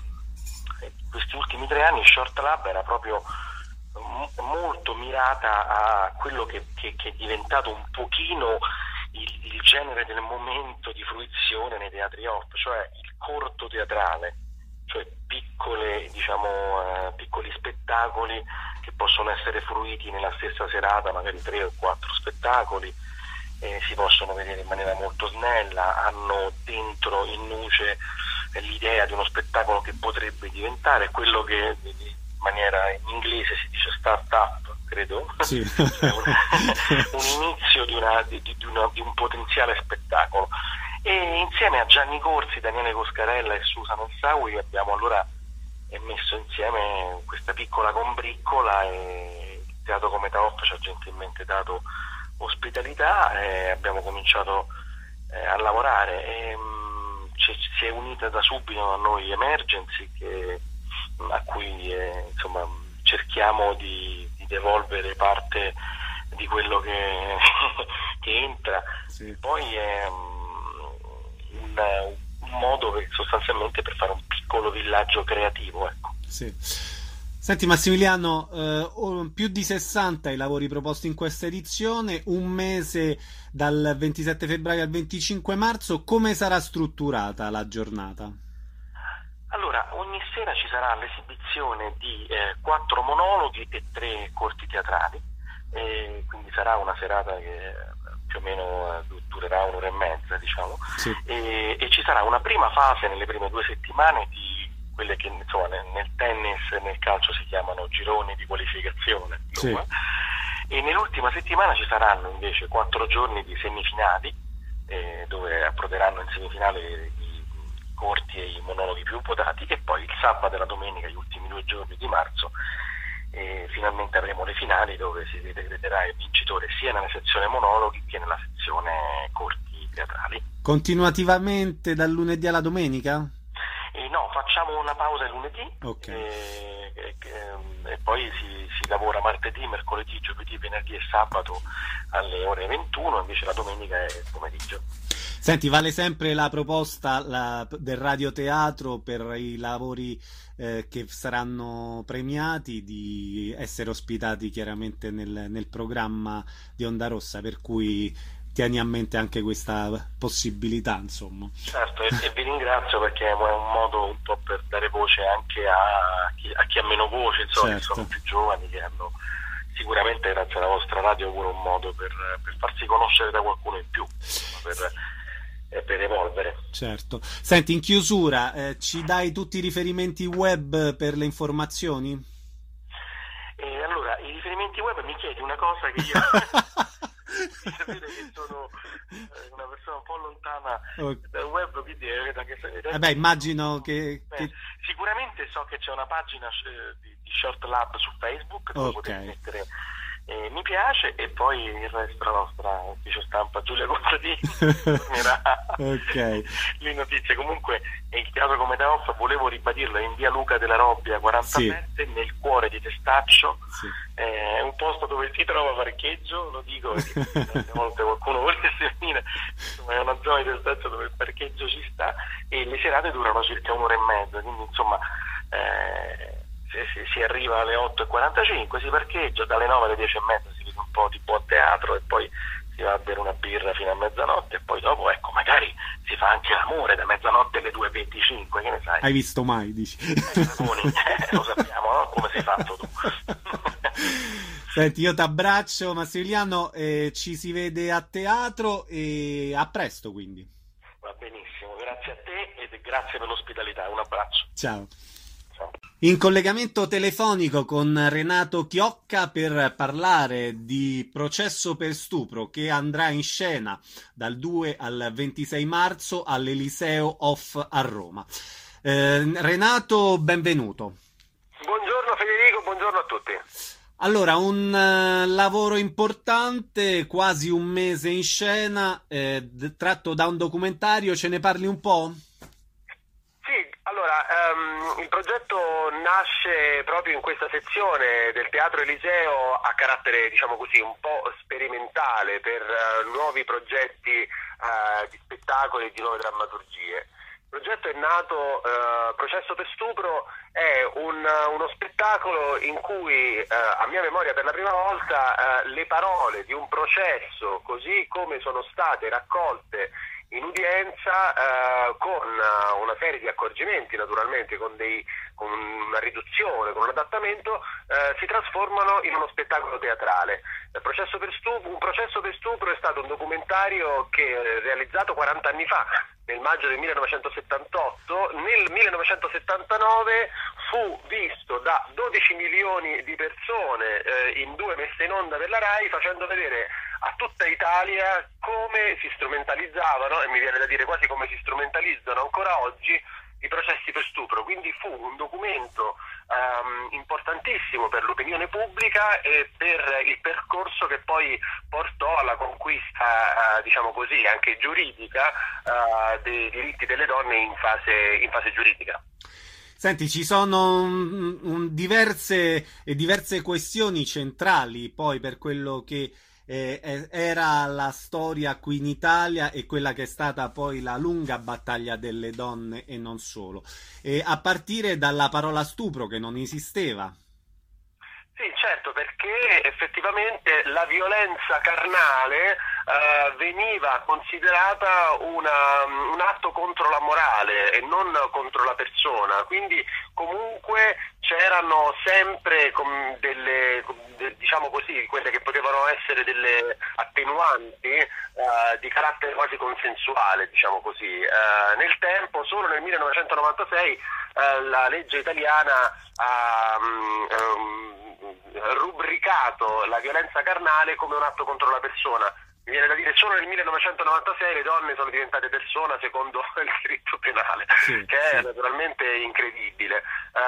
mh, questi ultimi tre anni Short Lab era proprio m- molto mirata a quello che, che, che è diventato un pochino il, il genere del momento di fruizione nei teatri off, cioè il corto teatrale, cioè piccole, diciamo, eh, piccoli spettacoli che possono essere fruiti nella stessa serata, magari tre o quattro spettacoli, eh, si possono vedere in maniera molto snella, hanno dentro in nuce eh, l'idea di uno spettacolo che potrebbe diventare quello che in maniera in inglese si dice start-up, credo, sì. un, un inizio di, una, di, di, una, di un potenziale spettacolo. E insieme a Gianni Corsi, Daniele Coscarella e Susan Essawi abbiamo allora messo insieme questa piccola combriccola, e il Teatro Cometa Off ci ha gentilmente dato ospitalità e abbiamo cominciato eh, a lavorare, e mh, ci, si è unita da subito a noi Emergency, che, a cui eh, insomma cerchiamo di, di devolvere parte di quello che, che entra. Sì. Poi è un, un modo per, sostanzialmente per fare un piccolo villaggio creativo, ecco. Sì. Senti Massimiliano, eh, più di sessanta i lavori proposti in questa edizione, un mese dal ventisette febbraio al venticinque marzo, come sarà strutturata la giornata? Allora, ogni sera ci sarà l'esibizione di eh, quattro monologhi e tre corti teatrali, e quindi sarà una serata che più o meno eh, durerà un'ora e mezza, diciamo, sì. e, e ci sarà una prima fase nelle prime due settimane di quelle che insomma nel, nel tennis e nel calcio si chiamano gironi di qualificazione, sì. E nell'ultima settimana ci saranno invece quattro giorni di semifinali, eh, dove approderanno in semifinale i corti e i monologhi più votati, e poi il sabato e la domenica, gli ultimi due giorni di marzo, e finalmente avremo le finali dove si decreterà il vincitore sia nella sezione monologhi che nella sezione corti teatrali. Continuativamente dal lunedì alla domenica? Eh, no, facciamo una pausa il lunedì, okay. e, e, e poi si, si lavora martedì, mercoledì, giovedì, venerdì e sabato alle ore ventuno, invece la domenica è il pomeriggio. Senti, vale sempre la proposta la, del radioteatro per i lavori eh, che saranno premiati di essere ospitati chiaramente nel, nel programma di Onda Rossa, per cui tieni a mente anche questa possibilità, insomma. Certo, e, e vi ringrazio, perché è un modo un po' per dare voce anche a chi, a chi ha meno voce, insomma, certo. Che sono più giovani, che hanno sicuramente grazie alla vostra radio pure un modo per, per farsi conoscere da qualcuno in più, per, eh, per evolvere. Certo. Senti, in chiusura, eh, ci dai tutti i riferimenti web per le informazioni? E allora, i riferimenti web, mi chiedi una cosa che io... sapete che sono eh, una persona un po' lontana okay. dal web, quindi eh, che, Vabbè, immagino che, beh, che sicuramente so che c'è una pagina eh, di, di Short Lab su Facebook dove okay. potete mettere eh, mi piace, e poi il resto la nostra ufficio stampa Giulia Contadini fornirà okay. le notizie. Comunque il Teatro Cometa Off, volevo ribadirlo, è in via Luca della Robbia quarantasette, sì. Nel cuore di Testaccio, sì. È un posto dove si trova parcheggio, lo dico perché a volte qualcuno volesse venire, insomma è una zona di Testaccio dove il parcheggio ci sta, e le serate durano circa un'ora e mezza, quindi insomma eh, se, se si arriva alle otto e quarantacinque si parcheggia, dalle nove alle dieci e mezza si vede un po' di buon teatro, e poi si va a bere una birra fino a mezzanotte, e poi dopo ecco magari si fa anche l'amore da mezzanotte alle due e venticinque, che ne sai? Hai visto mai, dici? Eh, eh, lo sappiamo, no? Come sei fatto tu? Senti, io ti abbraccio Massimiliano, eh, ci si vede a teatro, e a presto quindi. Va benissimo, grazie a te e grazie per l'ospitalità, un abbraccio. Ciao. In collegamento telefonico con Renato Chiocca per parlare di Processo per stupro, che andrà in scena dal due al ventisei marzo all'Eliseo Off a Roma. Eh, Renato, benvenuto. Buongiorno Federico, buongiorno a tutti. Allora, un uh, lavoro importante, quasi un mese in scena, eh, d- tratto da un documentario, ce ne parli un po'? Sì, allora, um, il progetto nasce proprio in questa sezione del Teatro Eliseo a carattere, diciamo così, un po' sperimentale per uh, nuovi progetti uh, di spettacoli e di nuove drammaturgie. Il progetto è nato, uh, Processo per stupro è un, uno spettacolo in cui, uh, a mia memoria per la prima volta, uh, le parole di un processo, così come sono state raccolte in udienza, uh, con uh, una serie di accorgimenti naturalmente, con, dei, con una riduzione, con un adattamento, uh, si trasformano in uno spettacolo teatrale. Il processo per stupro, un processo per stupro è stato un documentario che è realizzato quaranta anni fa, nel maggio del millenovecentosettantotto. Nel millenovecentosettantanove fu visto da dodici milioni di persone eh, in due messe in onda per la Rai, facendo vedere a tutta Italia come si strumentalizzavano, e mi viene da dire quasi come si strumentalizzano ancora oggi, i processi per stupro. Quindi fu un documento um, importantissimo per l'opinione pubblica e per il percorso che poi portò alla conquista, uh, diciamo così, anche giuridica, uh, dei diritti delle donne in fase, in fase giuridica. Senti, ci sono un, un diverse, diverse questioni centrali poi per quello che Eh, era la storia qui in Italia e quella che è stata poi la lunga battaglia delle donne e non solo, e a partire dalla parola stupro, che non esisteva. Sì, certo, perché effettivamente la violenza carnale eh, veniva considerata una, un atto contro la morale e non contro la persona, quindi comunque c'erano sempre com, delle, com, de, diciamo così, quelle che potevano essere delle attenuanti eh, di carattere quasi consensuale, diciamo così. Eh, nel tempo, solo nel millenovecentonovantasei, eh, la legge italiana ha um, rubricato la violenza carnale come un atto contro la persona. Mi viene da dire, solo nel millenovecentonovantasei le donne sono diventate persona secondo il diritto penale, sì, che è sì. naturalmente incredibile.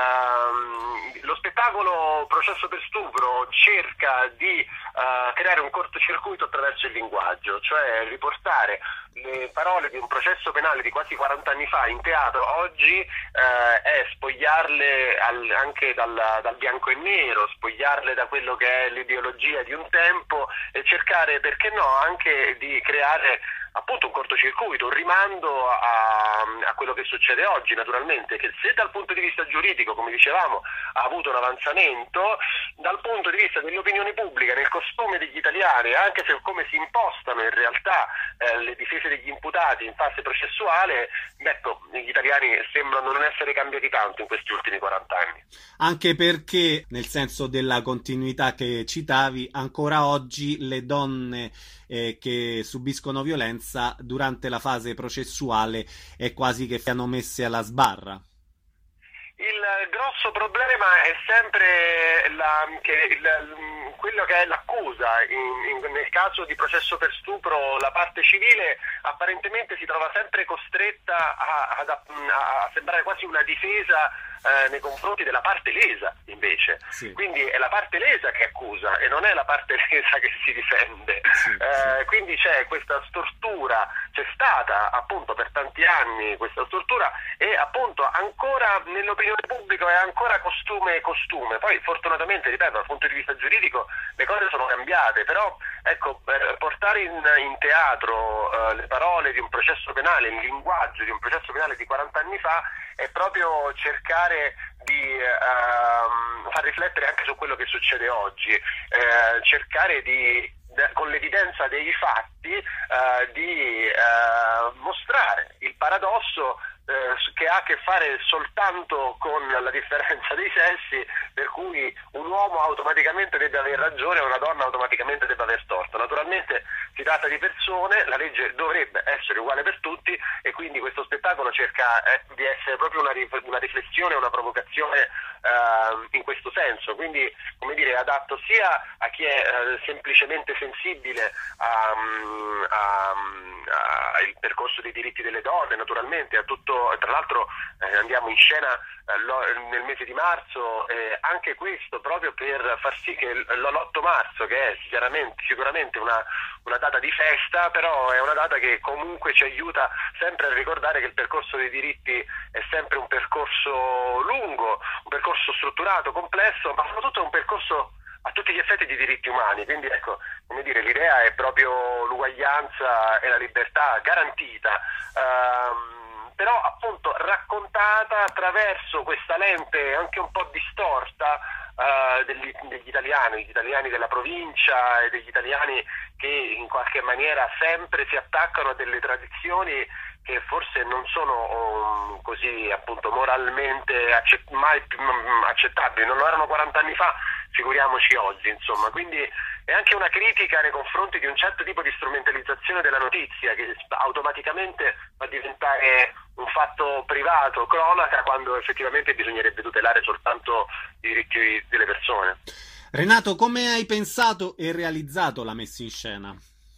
Uh, lo spettacolo Processo per stupro cerca di uh, creare un cortocircuito attraverso il linguaggio, cioè riportare le parole di un processo penale di quasi quaranta anni fa in teatro oggi, uh, è spogliarle al, anche dal, dal bianco e nero, spogliarle da quello che è l'ideologia di un tempo e cercare, perché no, anche di creare appunto un cortocircuito, un rimando a, a quello che succede oggi, naturalmente, che se dal punto di vista giuridico, come dicevamo, ha avuto un avanzamento, dal punto di vista dell'opinione pubblica, nel costume degli italiani, anche se come si impostano in realtà eh, le difese degli imputati in fase processuale, ecco, gli italiani sembrano non essere cambiati tanto in questi ultimi quaranta anni. Anche perché, nel senso della continuità che citavi, ancora oggi le donne eh, che subiscono violenza durante la fase processuale è quasi che siano messe alla sbarra. Il grosso problema è sempre la, che il, quello che è l'accusa. In, in, nel caso di processo per stupro la parte civile apparentemente si trova sempre costretta a, a, a sembrare quasi una difesa eh, nei confronti della parte lesa, invece. Sì. Quindi è la parte lesa che accusa e non è la parte lesa che si difende. Sì, eh, sì. Quindi c'è questa stortura, c'è stata appunto per tanti anni questa stortura e appunto ancora nell'opinione pubblico è ancora costume e costume. Poi fortunatamente, ripeto, dal punto di vista giuridico le cose sono cambiate, però ecco, per portare in, in teatro uh, le parole di un processo penale, il linguaggio di un processo penale di quaranta anni fa è proprio cercare di uh, far riflettere anche su quello che succede oggi, uh, cercare di con l'evidenza dei fatti uh, di uh, mostrare il paradosso eh, che ha a che fare soltanto con la differenza dei sessi, per cui un uomo automaticamente deve aver ragione e una donna automaticamente deve aver torto. Naturalmente si tratta di persone, la legge dovrebbe essere uguale per tutti e quindi questo spettacolo cerca eh, di essere proprio una, rif- una riflessione, una provocazione uh, in questo senso, quindi come dire adatto sia a chi è uh, semplicemente sensibile al percorso dei diritti delle donne, naturalmente a tutto, tra l'altro eh, andiamo in scena eh, lo, nel mese di marzo, eh, anche questo proprio per far sì che l'otto marzo, che è sicuramente, sicuramente una, una data di festa, però è una data che comunque ci aiuta sempre a ricordare che il percorso dei diritti è sempre un percorso lungo, un percorso strutturato, complesso, ma soprattutto un percorso a tutti gli effetti di diritti umani. Quindi ecco, come dire, l'idea è proprio l'uguaglianza e la libertà garantita, ehm, però appunto raccontata attraverso questa lente anche un po' distorta eh, degli, degli italiani, degli italiani della provincia e degli italiani che in qualche maniera sempre si attaccano a delle tradizioni che forse non sono um, così appunto moralmente accett- mai più um, accettabili, non lo erano quaranta anni fa, figuriamoci oggi, insomma. Quindi è anche una critica nei confronti di un certo tipo di strumentalizzazione della notizia che automaticamente fa diventare un fatto privato, cronaca, quando effettivamente bisognerebbe tutelare soltanto i diritti delle persone. Renato, come hai pensato e realizzato la messa in scena?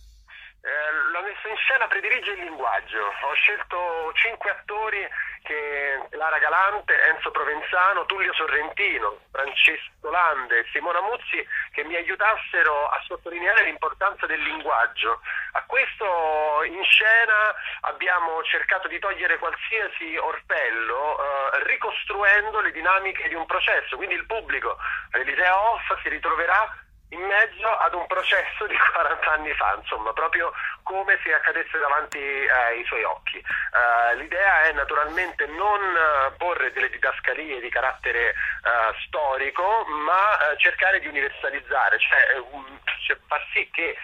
Eh, la messa in scena predilige il linguaggio. Ho scelto cinque attori, che Lara Galante, Enzo Provenzano, Tullio Sorrentino, Francesco Lande e Simona Muzzi, che mi aiutassero a sottolineare l'importanza del linguaggio. A questo in scena abbiamo cercato di togliere qualsiasi orpello, eh, ricostruendo le dinamiche di un processo, quindi il pubblico all'Eliseo Off si ritroverà in mezzo ad un processo di quaranta anni fa, insomma, proprio come se accadesse davanti eh, ai suoi occhi. Uh, l'idea è naturalmente non uh, porre delle didascalie di carattere uh, storico, ma uh, cercare di universalizzare, cioè, um, cioè far sì che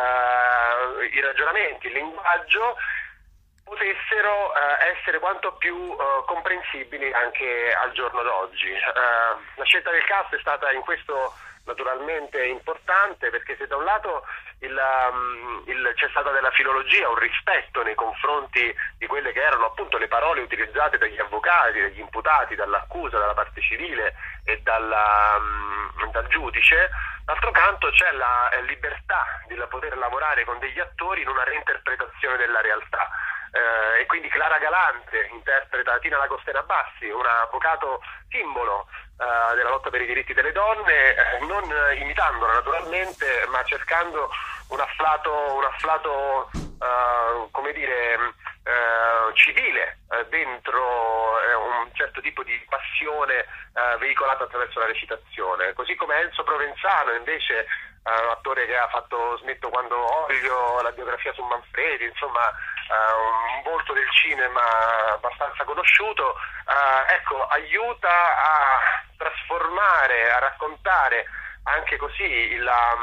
uh, i ragionamenti, il linguaggio potessero uh, essere quanto più uh, comprensibili anche al giorno d'oggi. Uh, la scelta del cast è stata in questo naturalmente importante, perché se da un lato il, um, il, c'è stata della filologia, un rispetto nei confronti di quelle che erano appunto le parole utilizzate dagli avvocati, dagli imputati, dall'accusa, dalla parte civile e dalla, um, dal giudice, d'altro canto c'è la eh, libertà di poter lavorare con degli attori in una reinterpretazione della realtà. Eh, e quindi Clara Galante interpreta Tina Lagostera Bassi, un avvocato simbolo eh, della lotta per i diritti delle donne, eh, non imitandola naturalmente, ma cercando un afflato, un afflato eh, come dire, eh, civile eh, dentro eh, un certo tipo di passione eh, veicolata attraverso la recitazione. Così come Enzo Provenzano, invece, un attore che ha fatto Smetto quando odio, la biografia su Manfredi, insomma uh, un volto del cinema abbastanza conosciuto, uh, ecco, aiuta a trasformare, a raccontare anche così la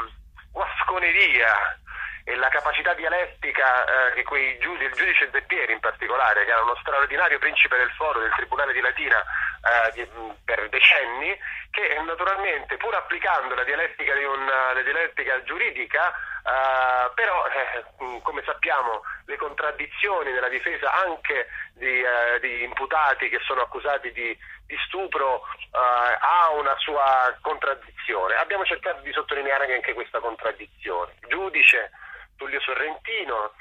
guasconeria e la capacità dialettica eh, che quei giudici, il giudice Zeppieri in particolare, che era uno straordinario principe del foro del Tribunale di Latina eh, di, per decenni, che naturalmente, pur applicando la dialettica, di una, la dialettica giuridica, eh, però eh, come sappiamo le contraddizioni nella difesa anche di, eh, di imputati che sono accusati di, di stupro eh, ha una sua contraddizione. Abbiamo cercato di sottolineare anche questa contraddizione. Il giudice Tullio Sorrentino,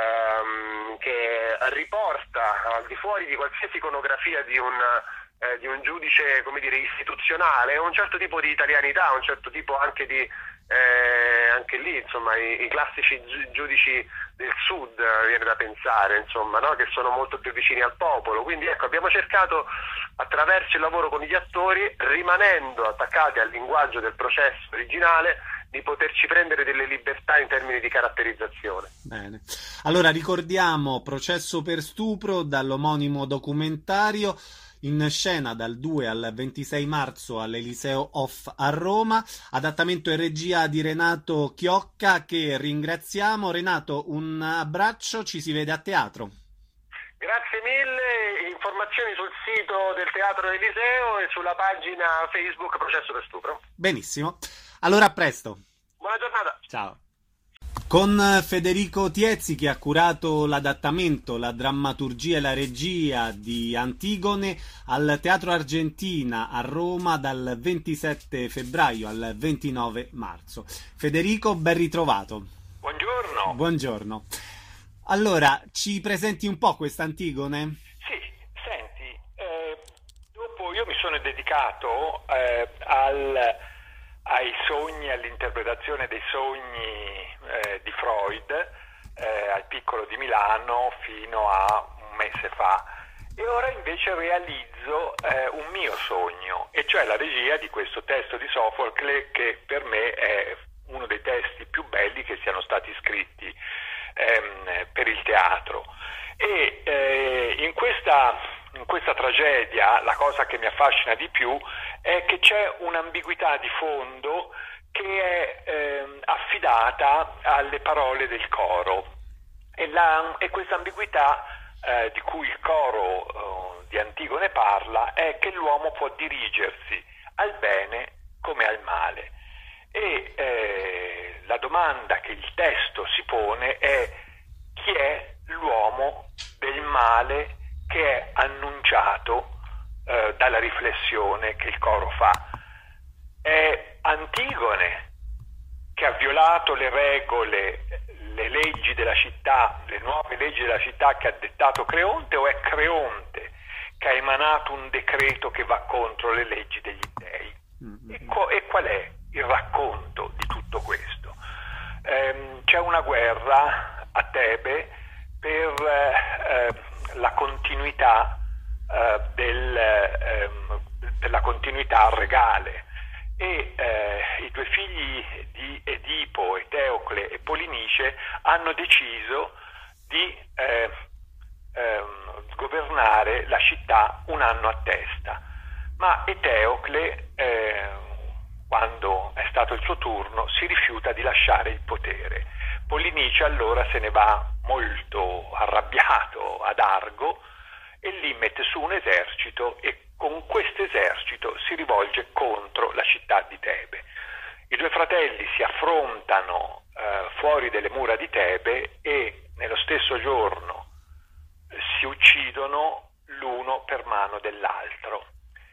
ehm, che riporta al di fuori di qualsiasi iconografia di un, eh, di un giudice, come dire, istituzionale, un certo tipo di italianità, un certo tipo anche di, eh, anche lì, insomma, i, i classici giudici del sud, eh, viene da pensare, insomma, no? Che sono molto più vicini al popolo. Quindi ecco, abbiamo cercato attraverso il lavoro con gli attori, rimanendo attaccati al linguaggio del processo originale, di poterci prendere delle libertà in termini di caratterizzazione. Bene. Allora ricordiamo Processo per stupro dall'omonimo documentario, in scena dal due al ventisei marzo all'Eliseo Off a Roma, adattamento e regia di Renato Chiocca, che ringraziamo. Renato, un abbraccio, ci si vede a teatro. Grazie mille, informazioni sul sito del Teatro Eliseo e sulla pagina Facebook Processo per stupro. Benissimo. Allora, a presto. Buona giornata. Ciao. Con Federico Tiezzi, che ha curato l'adattamento, la drammaturgia e la regia di Antigone al Teatro Argentina a Roma dal ventisette febbraio al ventinove marzo. Federico, ben ritrovato. Buongiorno. Buongiorno. Allora, ci presenti un po' questa Antigone? Sì, senti, eh, dopo io mi sono dedicato eh, al, ai sogni, all'interpretazione dei sogni eh, di Freud eh, al Piccolo di Milano fino a un mese fa, e ora invece realizzo eh, un mio sogno, e cioè la regia di questo testo di Sofocle, che per me è uno dei testi più belli che siano stati scritti ehm, per il teatro. E eh, in questa, in questa tragedia la cosa che mi affascina di più è che c'è un'ambiguità di fondo che è eh, affidata alle parole del coro, e, la, e questa ambiguità eh, di cui il coro eh, di Antigone parla è che l'uomo può dirigersi al bene come al male, e eh, la domanda che il testo si pone è: chi è l'uomo del male che è annunciato eh, dalla riflessione che il coro fa? È Antigone, che ha violato le regole, le leggi della città, le nuove leggi della città che ha dettato Creonte, o è Creonte che ha emanato un decreto che va contro le leggi degli dèi? E, co- e qual è il racconto di tutto questo? Ehm, c'è una guerra a Tebe per eh, la continuità eh, del, eh, della continuità regale, e eh, i due figli di Edipo, Eteocle e Polinice, hanno deciso di eh, eh, governare la città un anno a testa, ma Eteocle eh, quando è stato il suo turno si rifiuta di lasciare il potere. Polinice allora se ne va molto arrabbiato ad Argo e lì mette su un esercito, e con questo esercito si rivolge contro la città di Tebe. I due fratelli si affrontano eh, fuori delle mura di Tebe e nello stesso giorno si uccidono l'uno per mano dell'altro.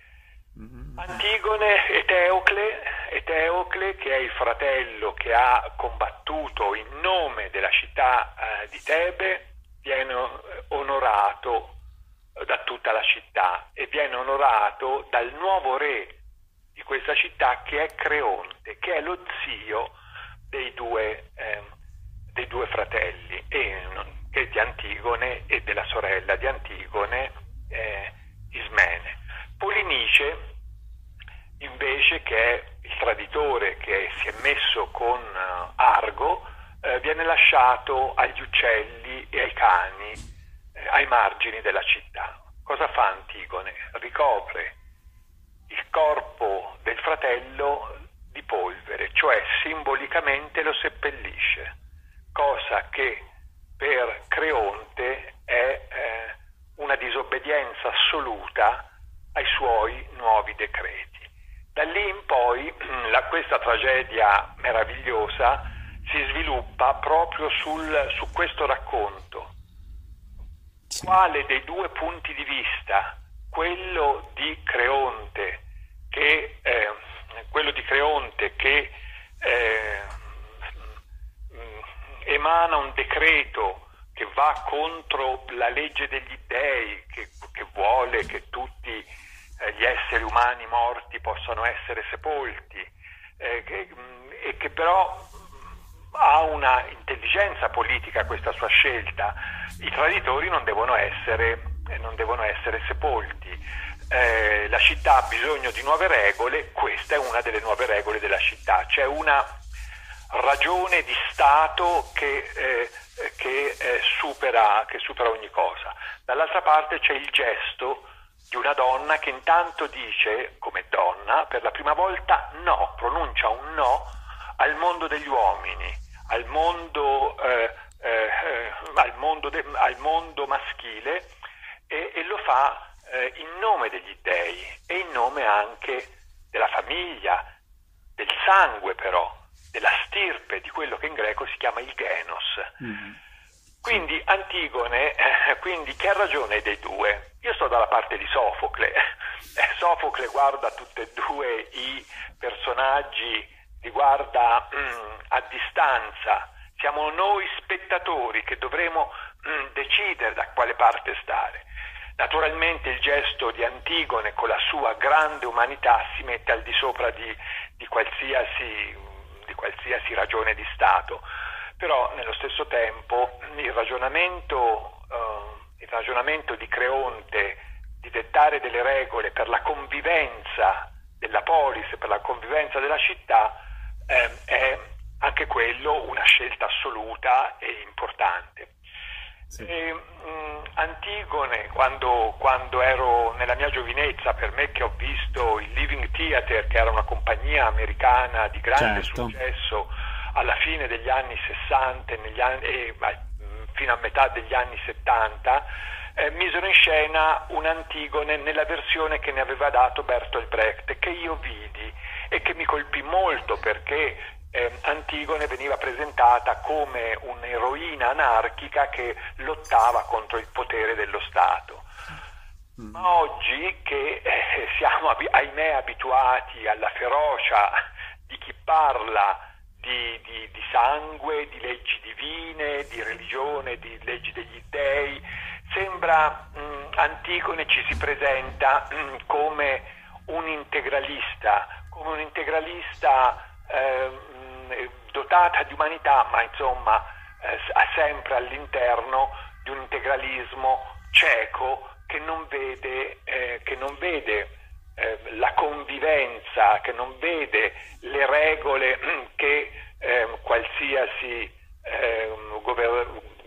Antigone, Eteocle, Eteocle, che è il fratello che ha combattuto in nome della città eh, di Tebe, viene onorato da tutta la città, e viene onorato dal nuovo re di questa città, che è Creonte, che è lo zio dei due, eh, dei due fratelli, e, che di Antigone e della sorella di Antigone, eh, Ismene. Polinice invece, che è il traditore che si è messo con uh, Argo, eh, viene lasciato agli uccelli e ai cani eh, ai margini della città. Cosa fa Antigone? Ricopre il corpo del fratello di polvere, cioè simbolicamente lo seppellisce, cosa che per Creonte è eh, una disobbedienza assoluta ai suoi nuovi decreti. Da lì in poi la, questa tragedia meravigliosa si sviluppa proprio sul, su questo racconto. Quale dei due punti di vista, quello di Creonte che, eh, quello di Creonte che eh, emana un decreto che va contro la legge degli dèi, che, che vuole che tutti gli esseri umani morti possano essere sepolti, eh, che, e che però ha una intelligenza politica questa sua scelta. I traditori non devono essere, non devono essere sepolti. Eh, la città ha bisogno di nuove regole, questa è una delle nuove regole della città. C'è una ragione di Stato che, eh, che, eh, supera, che supera ogni cosa. Dall'altra parte c'è il gesto di una donna che intanto dice, come donna, per la prima volta no, pronuncia un no al mondo degli uomini, al mondo, eh, eh, al mondo, de, al mondo maschile, e, e lo fa eh, in nome degli dèi e in nome anche della famiglia, del sangue però, della stirpe di quello che in greco si chiama il genos. Mm. Quindi Antigone, eh, quindi chi ha ragione dei due? Io sto dalla parte di Sofocle. Eh, Sofocle guarda tutti e due i personaggi, li guarda mm, a distanza. Siamo noi spettatori che dovremo mm, decidere da quale parte stare. Naturalmente il gesto di Antigone con la sua grande umanità si mette al di sopra di, di, qualsiasi, di qualsiasi ragione di Stato. Però nello stesso tempo il ragionamento, eh, il ragionamento di Creonte di dettare delle regole per la convivenza della polis, per la convivenza della città, eh, è anche quello una scelta assoluta e importante. Sì. E, mh, Antigone, quando, quando ero nella mia giovinezza, per me che ho visto il Living Theatre, che era una compagnia americana di grande Certo. successo alla fine degli anni sessanta e, negli anni, e fino a metà degli anni settanta, eh, misero in scena un Antigone nella versione che ne aveva dato Bertolt Brecht, che io vidi e che mi colpì molto, perché eh, Antigone veniva presentata come un'eroina anarchica che lottava contro il potere dello Stato. Mm. Ma oggi che eh, siamo ahimè abituati alla ferocia di chi parla Di, di, di sangue, di leggi divine, di religione, di leggi degli dei, sembra mh, Antigone ci si presenta mh, come un integralista, come un integralista eh, mh, dotata di umanità, ma insomma eh, sempre all'interno di un integralismo cieco che non vede, eh, che non vede Eh, la convivenza, che non vede le regole che eh, qualsiasi eh, gover-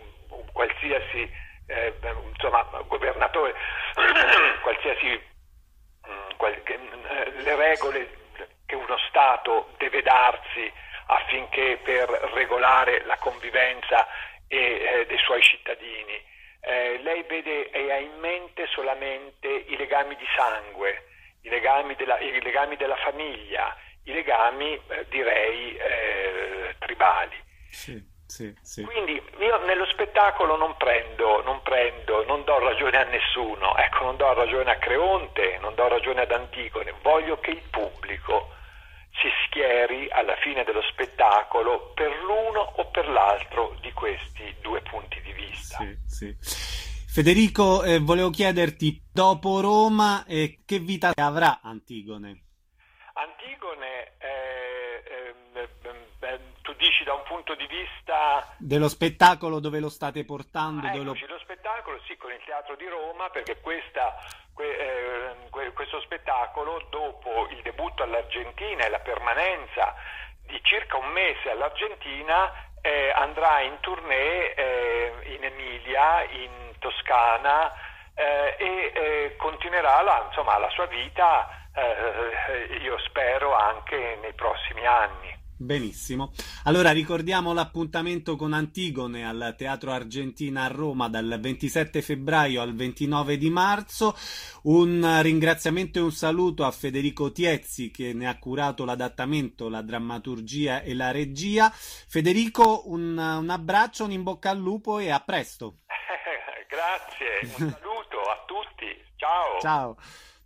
qualsiasi eh, insomma governatore qualsiasi mh, qual- che, eh, le regole che uno Stato deve darsi affinché per regolare la convivenza e, eh, dei suoi cittadini. Eh, lei vede e ha in mente solamente i legami di sangue, I legami, della, i legami della famiglia, i legami eh, direi eh, tribali. Sì, sì, sì. Quindi io nello spettacolo non prendo, non prendo, non do ragione a nessuno, ecco, non do ragione a Creonte, non do ragione ad Antigone, voglio che il pubblico si schieri alla fine dello spettacolo per l'uno o per l'altro di questi due punti di vista. Sì, sì. Federico, eh, volevo chiederti, dopo Roma, eh, che vita avrà Antigone? Antigone, eh, eh, eh, tu dici da un punto di vista... Dello spettacolo, dove lo state portando? Ah, dove eccoci, lo... lo spettacolo, sì, con il Teatro di Roma, perché questa, que, eh, questo spettacolo, dopo il debutto all'Argentina e la permanenza di circa un mese all'Argentina, eh, andrà in tournée eh, in Emilia, in Toscana eh, e eh, continuerà la, insomma, la sua vita, eh, io spero, anche nei prossimi anni. Benissimo. Allora ricordiamo l'appuntamento con Antigone al Teatro Argentina a Roma dal ventisette febbraio al ventinove di marzo. Un ringraziamento e un saluto a Federico Tiezzi, che ne ha curato l'adattamento, la drammaturgia e la regia. Federico, un, un abbraccio, un in bocca al lupo e a presto. Grazie, un saluto a tutti, ciao. Ciao.